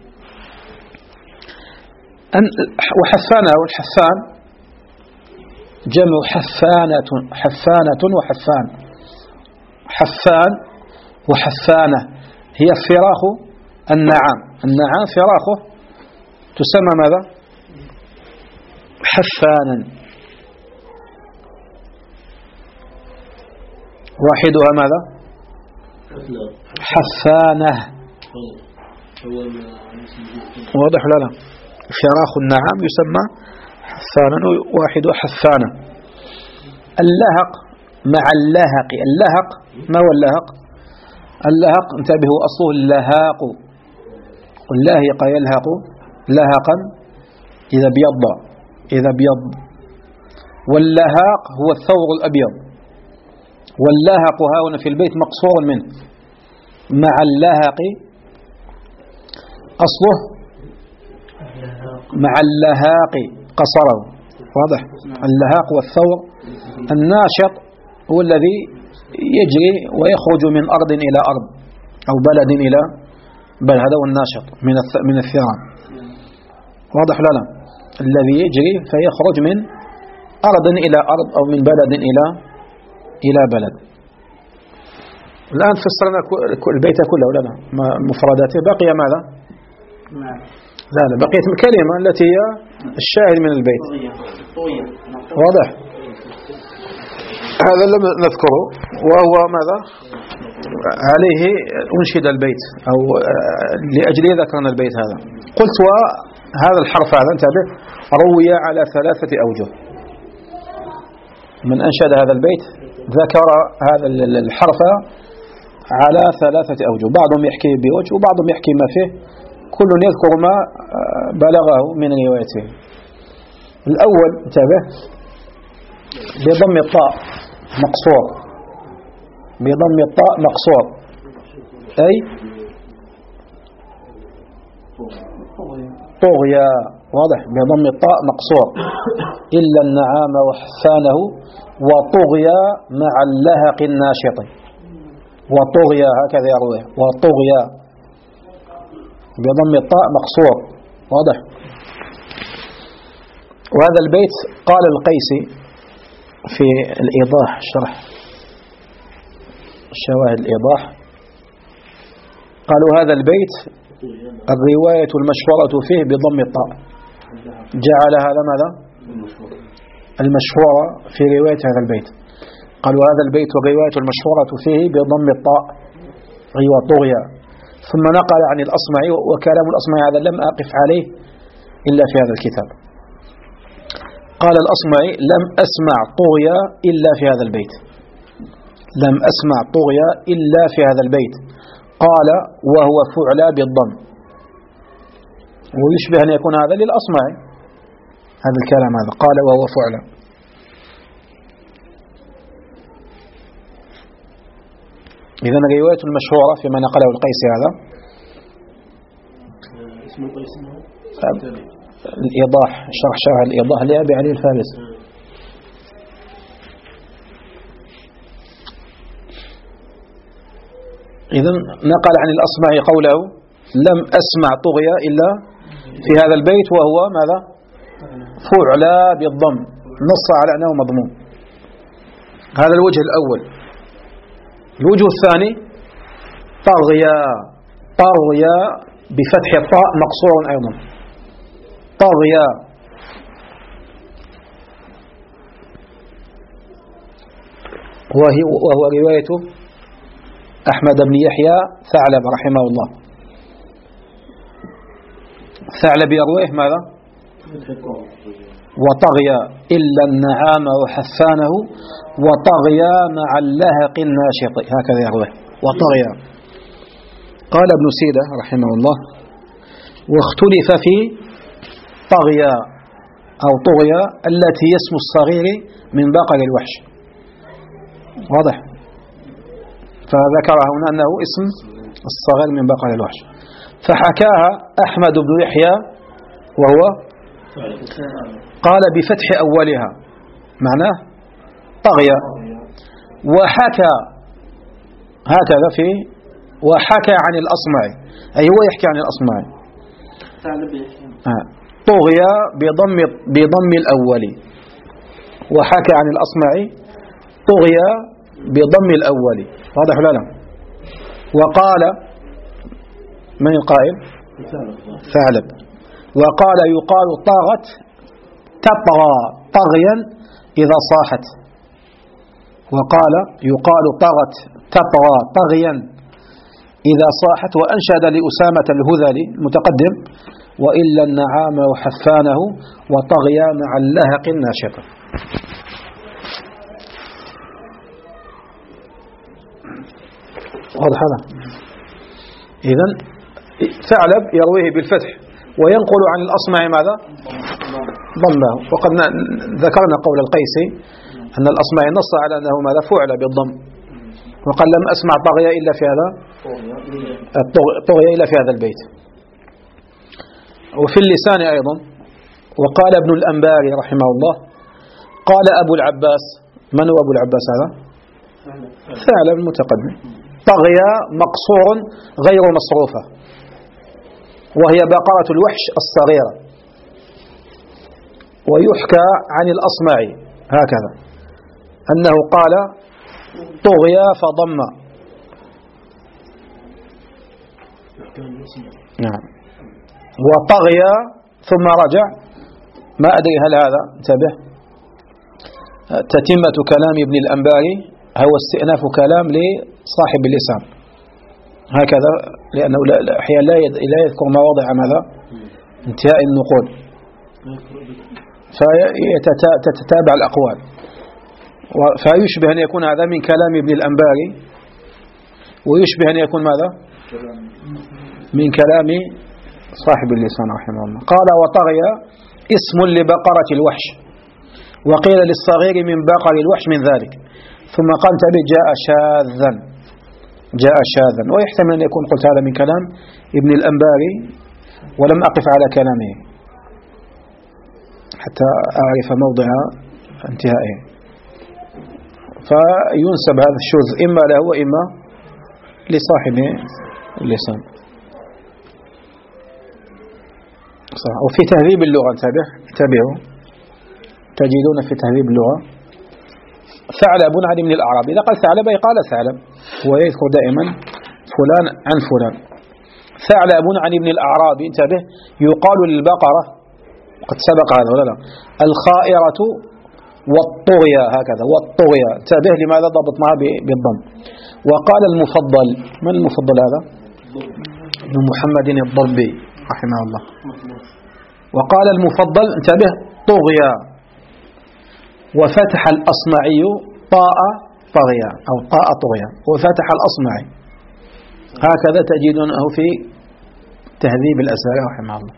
وحفانه والحفان جمع حفانة حفانة وحفان. حفان وحفانة هي فراخ النعام. النعام فراخه تسمى ماذا؟ حفانا. واحدها ماذا؟ حفانة. واضح لا لا؟ فراخ النعام يسمى حفانا، واحد حفانة. اللهق مع اللهق. اللهق ما هو اللهق؟ اللهق انتبهوا أصله اللهاق، واللاهق يلهق لهقا إذا بيض إذا بيض واللهاق هو الثور الأبيض، واللهق هنا في البيت مقصور منه. مع اللهق أصله مع اللهاق قصره. واضح؟ اللهاق والثور. الناشط هو الذي يجري ويخرج من أرض إلى أرض أو بلد إلى بل هذا هو الناشط من من الثيران. واضح لا لا؟ الذي يجري فيخرج من أرض إلى أرض أو من بلد إلى إلى بلد. الآن فسرنا البيت كله ولا لا؟ مفرداته بقي ماذا؟ لا لا بقيت الكلمة التي هي الشاهد من البيت. واضح؟ هذا لم نذكره وهو ماذا؟ عليه أنشد البيت أو لأجل ذكرنا البيت هذا. قلت وهذا الحرف هذا انتبه روي على ثلاثة أوجه. من أنشد هذا البيت ذكر هذا الحرف على ثلاثة أوجه، بعضهم يحكي بوجه وبعضهم يحكي ما فيه، كل يذكر ما بلغه من روايته. الأول انتبه بضم الطاء مقصور، بضم الطاء مقصور أي طغيا. واضح؟ بضم الطاء مقصور إلا النعام وحسانه وطغيا مع اللهق الناشط. وطغيا هكذا يرويه وطغيا بضم الطاء مقصور. واضح؟ وهذا البيت قال القيسي في الإيضاح شرح شواهد الإيضاح، قالوا هذا البيت الرواية المشهورة فيه بضم الطاء، جعل هذا ماذا؟ المشهورة في رواية هذا البيت. قالوا هذا البيت الرواية المشهورة فيه بضم الطاء أي وطغيا. ثم نقل عن الأصمعي، وكلام الأصمعي هذا لم أقف عليه إلا في هذا الكتاب. قال الأصمعي لم أسمع طغيا إلا في هذا البيت، لم أسمع طغيا إلا في هذا البيت. قال وهو فعلى بالضم، ويشبه أن يكون هذا للأصمعي هذا الكلام هذا، قال وهو فعلى. إذن الرواية المشهورة فيما نقله القيسي هذا اسم القيسي الإيضاح، شرح شرح الإيضاح لأبي علي الفارس. إذن نقل عن الأصمعي قوله لم أسمع طغيا إلا في هذا البيت وهو ماذا؟ فعلى بالضم، نص على أنه مضموم. هذا الوجه الأول. الوجه الثاني طغيا، طغيا بفتح الطاء مقصور أيضا، طغيا. وهو رواية أحمد بن يحيى ثعلب رحمه الله. ثعلب يرويه ماذا؟ وطغيا إلا النعام وحسانه وطغيا مع اللهق الناشط، هكذا يرويه وطغيا. قال ابن سيدة رحمه الله واختلف في طغيا أو طغيا التي اسم الصغير من بقر الوحش. واضح؟ فذكر هنا أنه اسم الصغير من بقر الوحش، فحكاها أحمد بن يحيى وهو قال بفتح أولها معناه طغيا، وحكى هكذا في وحكى عن الأصمعي، أي هو يحكي عن الأصمعي طغيا بضم بضم الأول، وحكى عن الأصمعي طغيا بضم الأول. واضح ولا لا؟ وقال من القائل؟ ثعلب. وقال يقال طاغت تطغى طغيا إذا صاحت. وقال يقال طغت تطغى طغيا إذا صاحت. وأنشد لأسامة الهذلي المتقدم وإلا النعام وحفانه وطغيا مع اللهق الناشط. واضح هذا؟ إذن ثعلب يرويه بالفتح وينقل عن الأصمعي ماذا؟ ضمه. وقد ذكرنا قول القيسي أن الأصمعي نص على أنه ماذا؟ فعل بالضم، وقال لم أسمع طغيا إلا في هذا طغيا إلا في هذا البيت. وفي اللسان أيضا وقال ابن الأنباري رحمه الله قال أبو العباس. من هو أبو العباس هذا؟ ثعلب المتقدم. طغيا مقصور غير مصروفة، وهي بقرة الوحش الصغيرة. ويحكى عن الأصمعي هكذا أنه قال طغيا فضم. نعم. وطغيا ثم رجع. ما أدري هل هذا انتبه تتمة كلام ابن الأنباري هو استئناف كلام لصاحب اللسان هكذا، لأنه أحيانا لا يذكر مواضع ماذا انتهاء النقول، فتتتابع الأقوال، فيشبه أن يكون هذا من كلام ابن الأنباري، ويشبه أن يكون ماذا من كلام صاحب اللسان رحمه الله. قال وطغي اسم لبقرة الوحش، وقيل للصغير من بقر الوحش من ذلك. ثم قال تبي جاء شاذا، جاء شاذا، ويحتمل أن يكون قلت هذا من كلام ابن الأنباري ولم أقف على كلامه حتى أعرف موضع انتهائه، فينسب هذا الشذ إما له وإما لصاحب اللسان. صح. وفي تهذيب اللغة انتبه انتبهوا تجدون في تهذيب اللغة ثعلب عن ابن الأعرابي، إذا قال ثعلب قال ثعلب، ويذكر دائما فلان عن فلان. ثعلب عن ابن الأعرابي انتبه يقال للبقرة، قد سبق هذا ولا لا، الخائرة والطغية هكذا، والطغية انتبه لماذا ضبطناها بالضم. وقال المفضل، من المفضل هذا؟ ابن محمد الضربي رحمه الله. وقال المفضل انتبه طغيا، وفتح الأصمعي طاء طغيا أو طاء طغيا، وفتح الأصمعي هكذا تجدونه في تهذيب الأسئلة رحمه الله.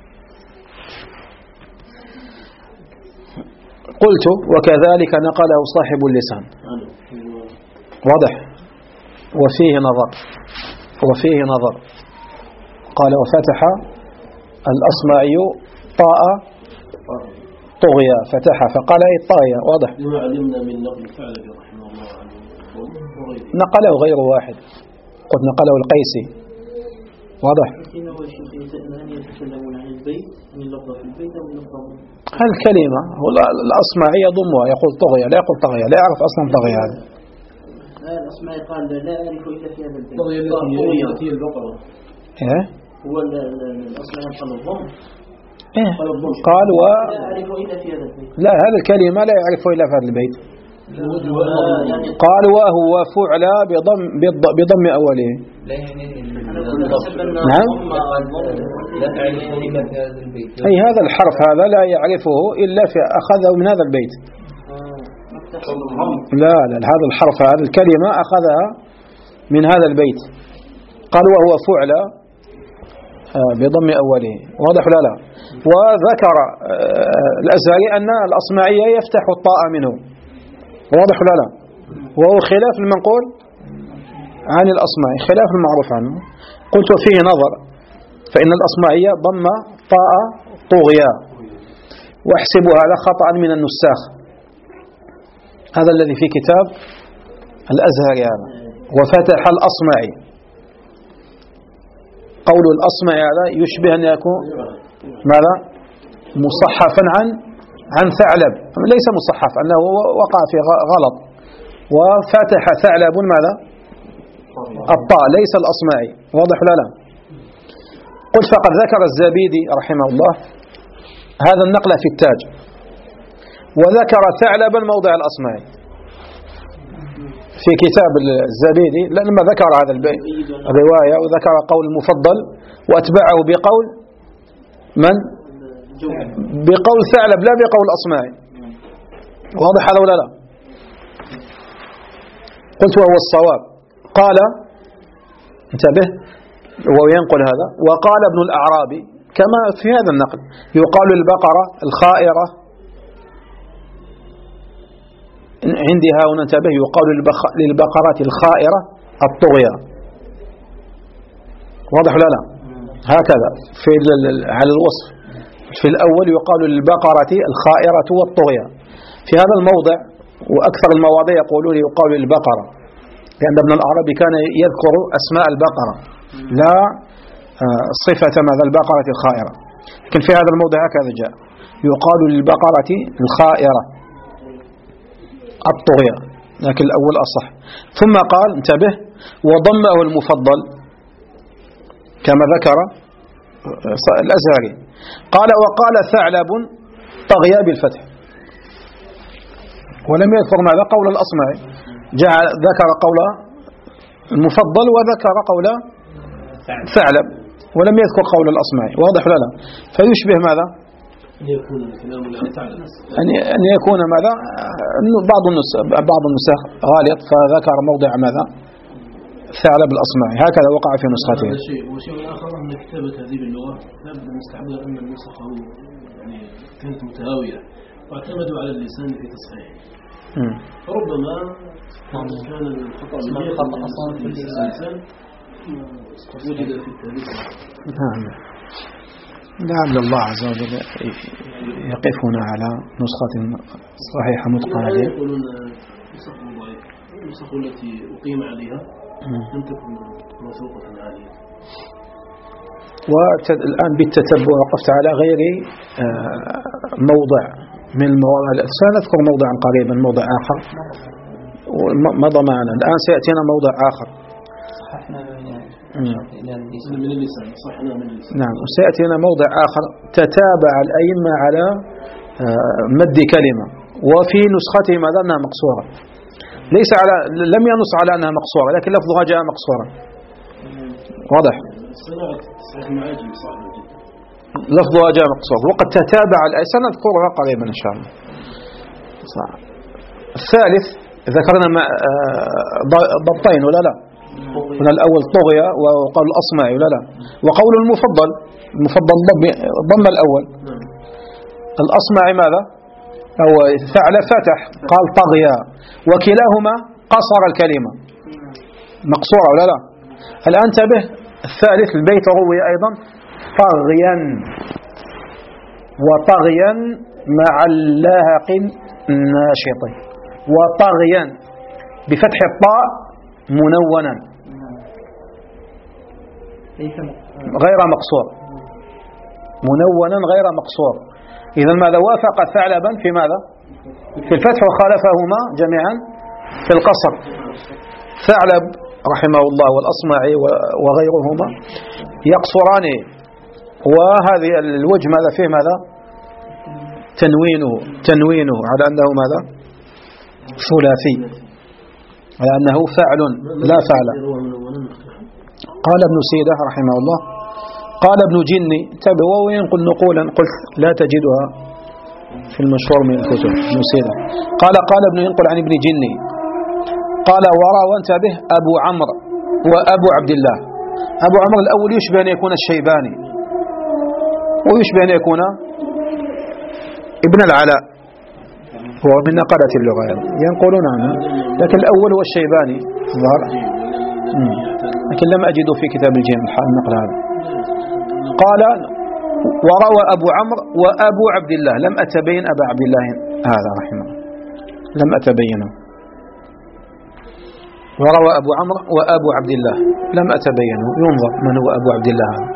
قلت وكذلك نقله صاحب اللسان، واضح، وفيه نظر وفيه نظر. قال وفتح الأصمعي طاء طغيا، فتح فقال اي طايا، واضح. لما علمنا من نقل ثعلب رحمه الله عنه نقله غير واحد، قد نقله القيسي، واضح. يتكلمون عن البيت، عن اللفظة في البيت أو اللفظة هل الكلمة هو الأصمعي يضمها يقول طغيا، لا يقول طغيا، لا يعرف أصلا طغيا هذا. لا الأصمعي قال لا أعرف إلا في هذا البيت. طغيا التي البقرة. إيه؟ هو الأصمعي قال الضم. إيه؟ قال و لا أعرف إلا في هذا البيت. لا هذا الكلمة لا يعرف إلا في هذا البيت. قال وهو فعل بضم بضم أوله. لا يعني نعم. لا تعرف إلا في هذا البيت. أي هذا الحرف هذا لا يعرفه إلا في أخذه من هذا البيت. لا لا هذا الحرف هذا الكلمة أخذها من هذا البيت. قال وهو فعل بضم أوله، واضح لا لا. وذكر الأزهري أن الأصمعية يفتح الطاء منه، واضح لا لا، وهو خلاف المنقول عن الأصمعي، خلاف المعروف عنه. قلت وفيه نظر، فإن الأصمعية ضم طاء طغيا، واحسب هذا خطأ من النساخ، هذا الذي في كتاب الأزهري هذا، وفتح الأصمعي. قول الأصمعي هذا يشبه أن يكون ماذا مصحفا عن عن ثعلب، ليس مصحف، أنه وقع في غلط، وفتح ثعلب ماذا الطاء، ليس الأصمعي، واضح لا لا. قلت فقد ذكر الزبيدي رحمه الله هذا النقل في التاج، وذكر ثعلبا موضع الأصمعي في كتاب الزبيدي، لما ذكر هذا الرواية وذكر قول المفضل وأتبعه بقول من؟ بقول ثعلب لا بقول أصمعي، واضح هذا ولا لا؟ قلت وهو الصواب. قال انتبه وهو ينقل هذا، وقال ابن الأعرابي كما في هذا النقل يقال البقرة الخائرة، عندي ها هنا انتبه يقال للبقرة الخائرة الطغية، واضح ولا لا؟ هكذا في على الوصف في الأول يقال للبقرة الخائرة والطغية، في هذا الموضع وأكثر المواضيع يقولون يقال للبقرة، لأن ابن العربي كان يذكر أسماء البقرة لا صفة ماذا البقرة الخائرة، لكن في هذا الموضع هكذا جاء يقال للبقرة الخائرة. الطغيان، لكن الأول أصح. ثم قال انتبه وضمه المفضل كما ذكر الأزهري، قال وقال ثعلب طغيا بالفتح، ولم يذكر ماذا قول الأصمعي، جعل ذكر قول المفضل وذكر قول ثعلب ولم يذكر قول الأصمعي. واضح ولا لا؟ فيشبه ماذا؟ أن يكون الكلام لا ثعلب، أن يكون ماذا بعض بعض النسخ غالط فذكر موضع ماذا ثعلب الأصمعي، هكذا وقع في نسخته. هذا شيء. وشيء آخر أن كتابة هذه اللغة لابد من استحضار أن النسخ يعني كانت متهاوية واعتمدوا على اللسان في تصحيحه، فربما كان الخطأ من اللسان وجد في التاريخ. نعم، لعل الله عز وجل يقفنا على نسخة صحيحة متقنة. يقولون نسخ ضعيف، النسخ التي أقيم عليها لم تكن موثوقة عالية. والآن بالتتبع وقفت على غير موضع من المواضع، سنذكر موضعا قريبا، موضع آخر مضى معنا، الآن سيأتينا موضع آخر. من اللسان صحنا من اللسان. نعم، وسيأتينا موضع آخر تتابع الأئمة على مد كلمة، وفي نسخته ماذا أنها مقصورة، ليس على لم ينص على أنها مقصورة لكن لفظها جاء مقصورا. واضح؟ لفظها جاء مقصور وقد تتابع الأئمة، سنذكرها قريبا إن شاء الله. الثالث ذكرنا ضبطين ولا لا؟ من الأول طغية وقول الأصمعي ولا لا؟ وقول المفضل، المفضل ضم الأول، الأصمعي ماذا؟ أو ثعلب فتح قال طغية، وكلاهما قصر الكلمة مقصورة ولا لا؟ الآن انتبه الثالث البيت روي أيضا طغيا وطغيا مع اللاهق الناشط، وطغيا بفتح الطاء منونا غير مقصور، منونا غير مقصور. إذا ماذا وافق ثعلبا في ماذا؟ في الفتح، وخالفهما جميعا في القصر. ثعلب رحمه الله والأصمعي وغيرهما يقصران، وهذه الوجه ماذا فيه ماذا؟ تنوينه تنوينه على أنه ماذا؟ ثلاثي، على أنه فعل لا فعل. قال ابن سيدة رحمه الله، قال ابن جني تبع وينقل نقولا قلت لا تجدها في المشهور من الكتب. ابن سيدة قال قال ابن ينقل عن ابن جني قال وراء وانتبه أبو عمرو وأبو عبد الله. أبو عمرو الأول يشبه أن يكون الشيباني، ويشبه أن يكون ابن العلاء، هو من نقلة اللغة ينقلون عنه، لكن الأول هو الشيباني ظهر، لكن لم أجد في كتاب الجامع النقل هذا. قال وروى أبو عمرو وأبو عبد الله، لم أتبين أبا عبد الله هذا رحمه الله، لم أتبينه. وروى أبو عمرو وأبو عبد الله لم أتبينه، ينظر من هو أبو عبد الله هذا.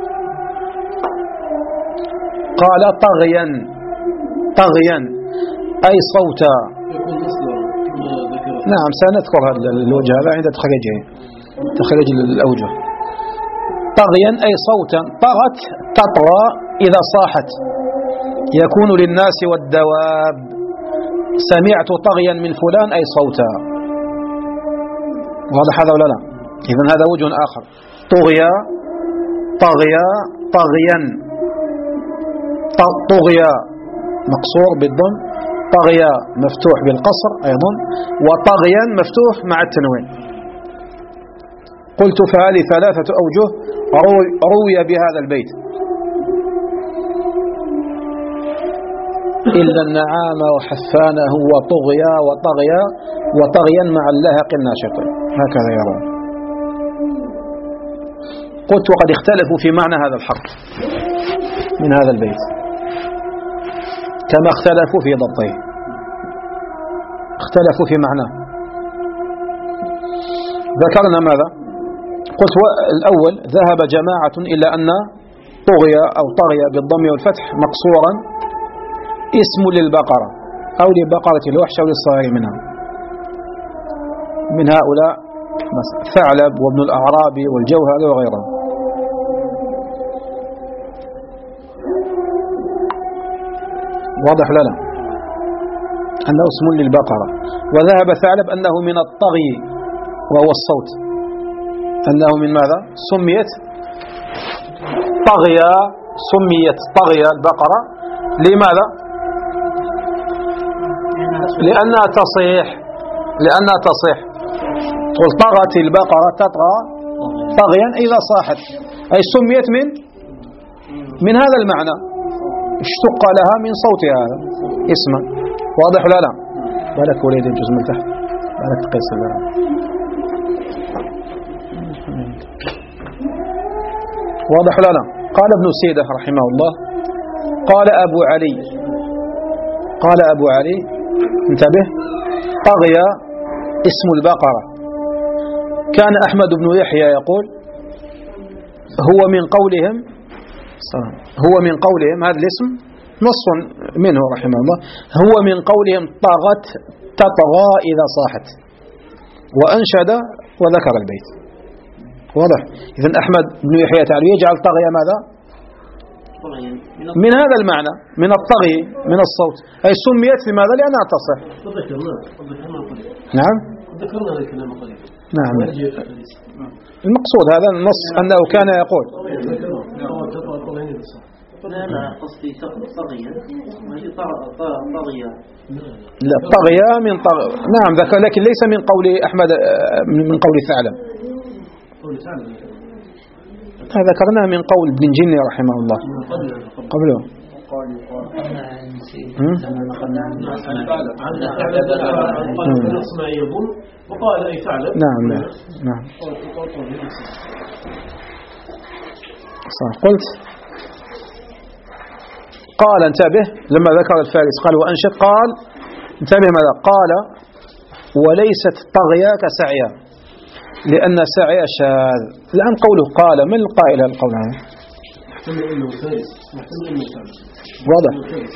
قال طغيا طغيا أي صوتا. نعم سنذكر الوجه هذا عند تخريجه تخريج الأوجه. طغيا أي صوتا، طغت تطغى إذا صاحت، يكون للناس والدواب. سمعت طغيا من فلان أي صوتا. واضح هذا ولا لا؟ إذن هذا وجه آخر. طغيا طغيا طغيا طغيا مقصور بالضم، طغيا مفتوح بالقصر أيضا، وطغيا مفتوح مع التنوين. قلت فهذه ثلاثة أوجه روي بهذا البيت، إلا النعام وحفانه وطغيا وطغيا وطغيا مع اللهق الناشط، هكذا يرون. قلت وقد اختلفوا في معنى هذا الحرف من هذا البيت كما اختلفوا في ضبطه، اختلفوا في معناه. ذكرنا ماذا؟ قلت الأول ذهب جماعة إلى أن طغيا أو طغيا بالضم والفتح مقصورا اسم للبقرة، أو لبقرة الوحش أو للصغير منها، من هؤلاء ثعلب وابن الأعرابي والجوهري وغيرهم. واضح لنا أنه اسم للبقرة. وذهب ثعلب أنه من الطغي وهو الصوت، أنه من ماذا؟ سميت طغيا، سميت طغيا البقرة لماذا؟ لأنها تصيح، لأنها تصيح. قل طغت البقرة تطغى طغيا إذا صاحت، أي سميت من من هذا المعنى، اشتق لها من صوتها هذا اسما. واضح ولا لا؟ بالك وليد الجزء من تحت، بالك تقيس البلد. واضح ولا لا؟ قال ابن سيدة رحمه الله: قال أبو علي، قال أبو علي انتبه: طغي اسم البقرة. كان أحمد بن يحيى يقول: هو من قولهم، هو من قولهم، هذا الاسم نص منه رحمه الله، هو من قولهم طغت تطغى إذا صاحت، وأنشد وذكر البيت. واضح؟ إذن أحمد بن يحيى تعالى يجعل طغي ماذا؟ من هذا المعنى، من الطغي، من الصوت، أي سميت لماذا؟ لأنها تصح. نعم ذكرنا هذا الكلام قليلا. نعم المقصود هذا النص أنه كان يقول لا لا قصدي طغيا، ماشي طغيا. لا طغيا من طغ، نعم ذكر، لكن ليس من قول أحمد، من قول ثعلب. ذكرناه من قول ابن جني رحمه الله قبله. وقال أي ثعلب. نعم نعم نعم صح. قلت قال انتبه لما ذكر الفارس قال وأنشد، قال انتبه ماذا قال: وليست طغيا كسعيا لأن سعي شاذ. الآن قوله قال، من القائل القول هذا؟ واضح.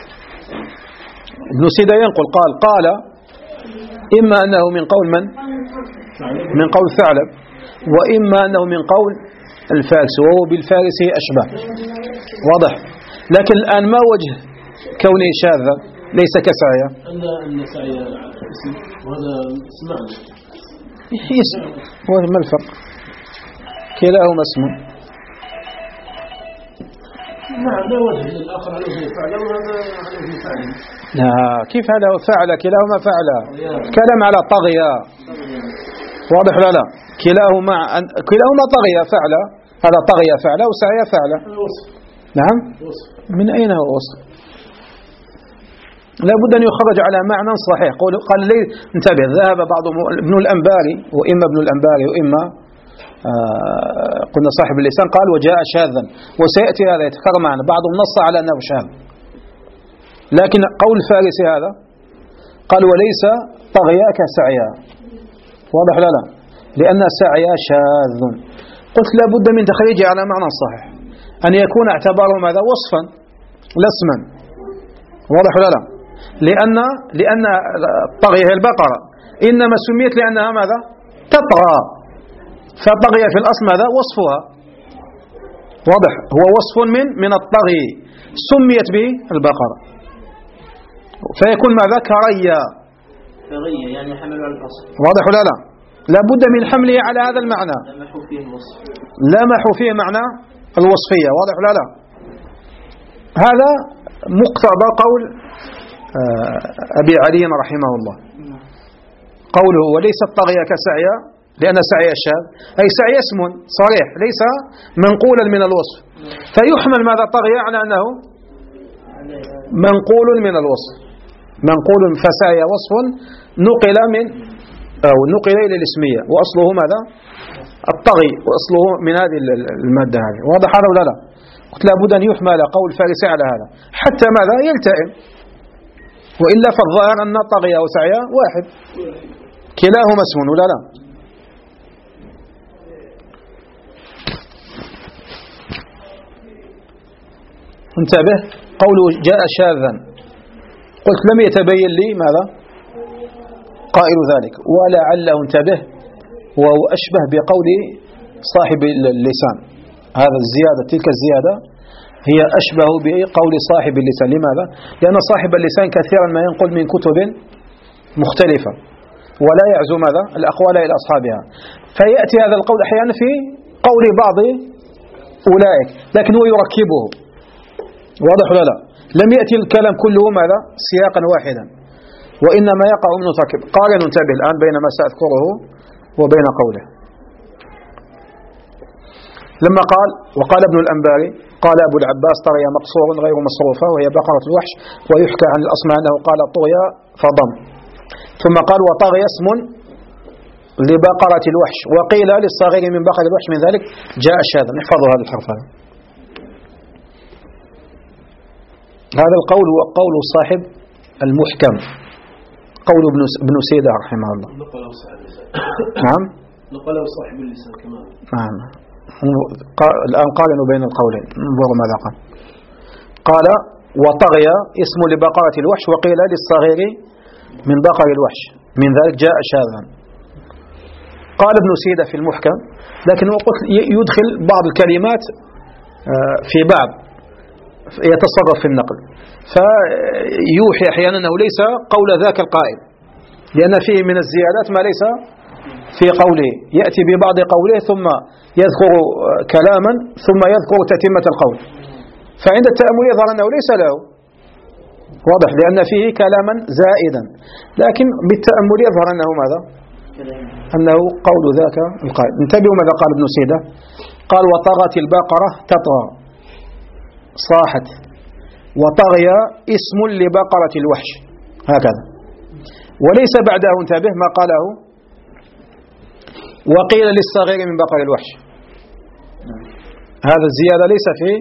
ابن سيدة ينقل قال قال إما أنه من قول من؟ من قول ثعلب، وإما أنه من قول الفارس، وهو بالفارس أشبه. واضح. لكن الآن ما وجه كونه شاذا ليس كسعيا؟ أن سعي اسم وهذا اسمعني اسم، ما الفرق؟ كلاهما اسم. نعم لا وجه للآخر على وجه فعل وهذا على وجه فعل. لا كيف هذا فعل؟ كلاهما فعل. كلام على طغيا. واضح ولا لا؟ كلاهما كلاهما طغيا فعل، هذا طغيا فعل وسعي فعل. نعم من أين هو وصف؟ لا بد أن يخرج على معنى صحيح. قال لي انتبه، ذهب بعض ابن الأنباري، وإما ابن الأنباري وإما آه قلنا صاحب اللسان، قال وجاء شاذا، وسيأتي هذا يتكرر معنا. بعضهم نص على أنه شاذ، لكن قول الفارسي هذا قال وليس طغيا كسعيا. واضح لا لا؟ لأن سعيا شاذ. قلت لا بد من تخريجه على معنى صحيح، أن يكون اعتباره ماذا؟ وصفا لا اسما. واضح ولا لا؟ لأن لأن الطغي هي البقرة، إنما سميت لأنها ماذا؟ تطغى، فطغي في الأصل ماذا؟ وصفها. واضح. هو وصف من من الطغي، سميت به البقرة، فيكون ماذا؟ كريا، كريا يعني حمل على الأصل. واضح ولا لا؟ لا بد من حمله على هذا المعنى، لمحوا فيه الوصف، لمحوا فيه معنى الوصفية. واضح ولا لا؟ هذا مقتضى قول أبي علي رحمه الله، قوله وليس الطغي كسعيا لأن سعي الشاذ، أي سعي اسم صريح ليس منقولا من الوصف، فيحمل ماذا؟ طغي على أنه منقول من الوصف، منقول، فسعي وصف نقل من أو نقل إلى الاسمية، وأصله ماذا؟ الطغي، وأصله من هذه المادة هذه. واضح هذا ولا لا؟ قلت لابد أن يحمل قول الفارسي على هذا حتى ماذا؟ يلتئم، وإلا فالظاهر أن طغي وسعي واحد، كلاهما اسم ولا لا؟ انتبه، قوله جاء شاذا، قلت لم يتبين لي ماذا قائل ذلك، ولعله انتبه وهو أشبه بقول صاحب اللسان. هذا الزيادة تلك الزيادة هي أشبه بقول صاحب اللسان. لماذا؟ لأن صاحب اللسان كثيرا ما ينقل من كتب مختلفة ولا يعزو ماذا الأقوال إلى أصحابها، فيأتي هذا القول أحيانا في قول بعض أولئك لكن هو يركبه. واضح ولا لا؟ لم يأتي الكلام كله ماذا سياقا واحدا، وإنما يقع منه تركيب. قال ننتبه الآن بين ما سأذكره وبين قوله. لما قال وقال ابن الأنباري قال أبو العباس طغي مقصور غير مصروفة وهي بقرة الوحش، ويحكى عن الأصمع أنه قال طغيا فضم. ثم قال وطغي اسم لبقرة الوحش، وقيل للصغير من بقرة الوحش، من ذلك جاء شاذا. احفظوا هذا الحرف. هذا هذا القول هو قول صاحب المحكم، قول ابن ابن سيدة رحمه الله. نعم نقله صاحب اللسان كمان. نعم. الآن قارنوا بين القولين، انظروا ماذا قال. قال وطغي اسم لبقرة الوحش، وقيل للصغير من بقر الوحش، من ذلك جاء شاذا. قال ابن سيدة في المحكم، لكن قلت يدخل بعض الكلمات في بعض يتصرف في النقل، فيوحي أحيانا أنه ليس قول ذاك القائل، لأن فيه من الزيادات ما ليس في قوله، يأتي ببعض قوله ثم يذكر كلاما ثم يذكر تتمة القول، فعند التأمل يظهر أنه ليس له، واضح، لأن فيه كلاما زائدا، لكن بالتأمل يظهر أنه ماذا؟ أنه قول ذاك القائل. انتبهوا ماذا قال ابن سيدة. قال وطغت البقرة تطغى، صاحت، وطغي اسم لبقرة الوحش، هكذا. وليس بعده انتبه ما قاله وقيل للصغير من بقر الوحش، هذا الزيادة ليس في,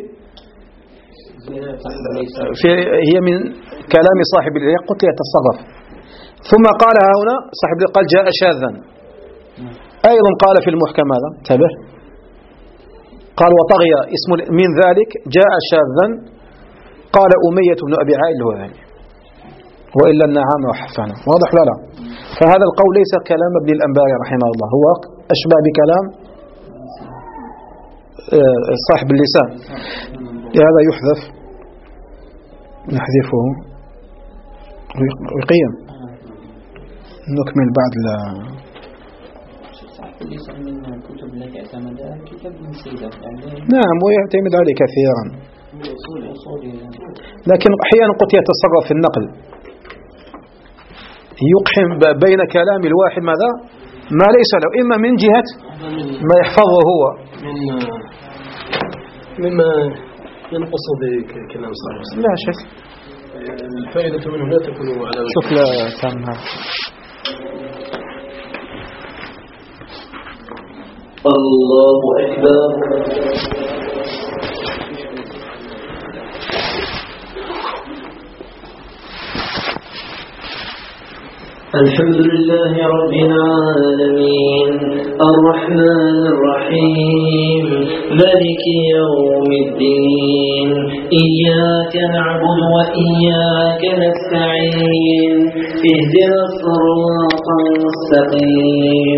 في هي من كلام صاحب العلم، قلت يتصرف. ثم قال هنا صاحب قال جاء شاذا، أيضا قال في المحكم هذا انتبه، قال وطغي اسم من ذلك جاء شاذا، قال أمية بن أبي عائل هو ذلك، وإلا النعام وحفانا. واضح لا لا؟ فهذا القول ليس كلام ابن الأنباري رحمه الله، هو أشبه بكلام صاحب اللسان، لهذا يحذف، نحذفه ويقيم. نكمل بعد لا نعم، ويعتمد عليه كثيرا، لكن أحيانا قد يتصرف في النقل، يقحم بين كلام الواحد ماذا ما ليس له، إما من جهة ما يحفظه هو مما ينقص بكلام صاحب. لا شك الفائدة منه لا تكون على شوف لا تمها. الله أكبر. الحمد لله رب العالمين الرحمن الرحيم مالك يوم الدين إياك نعبد وإياك نستعين اهدنا الصراط المستقيم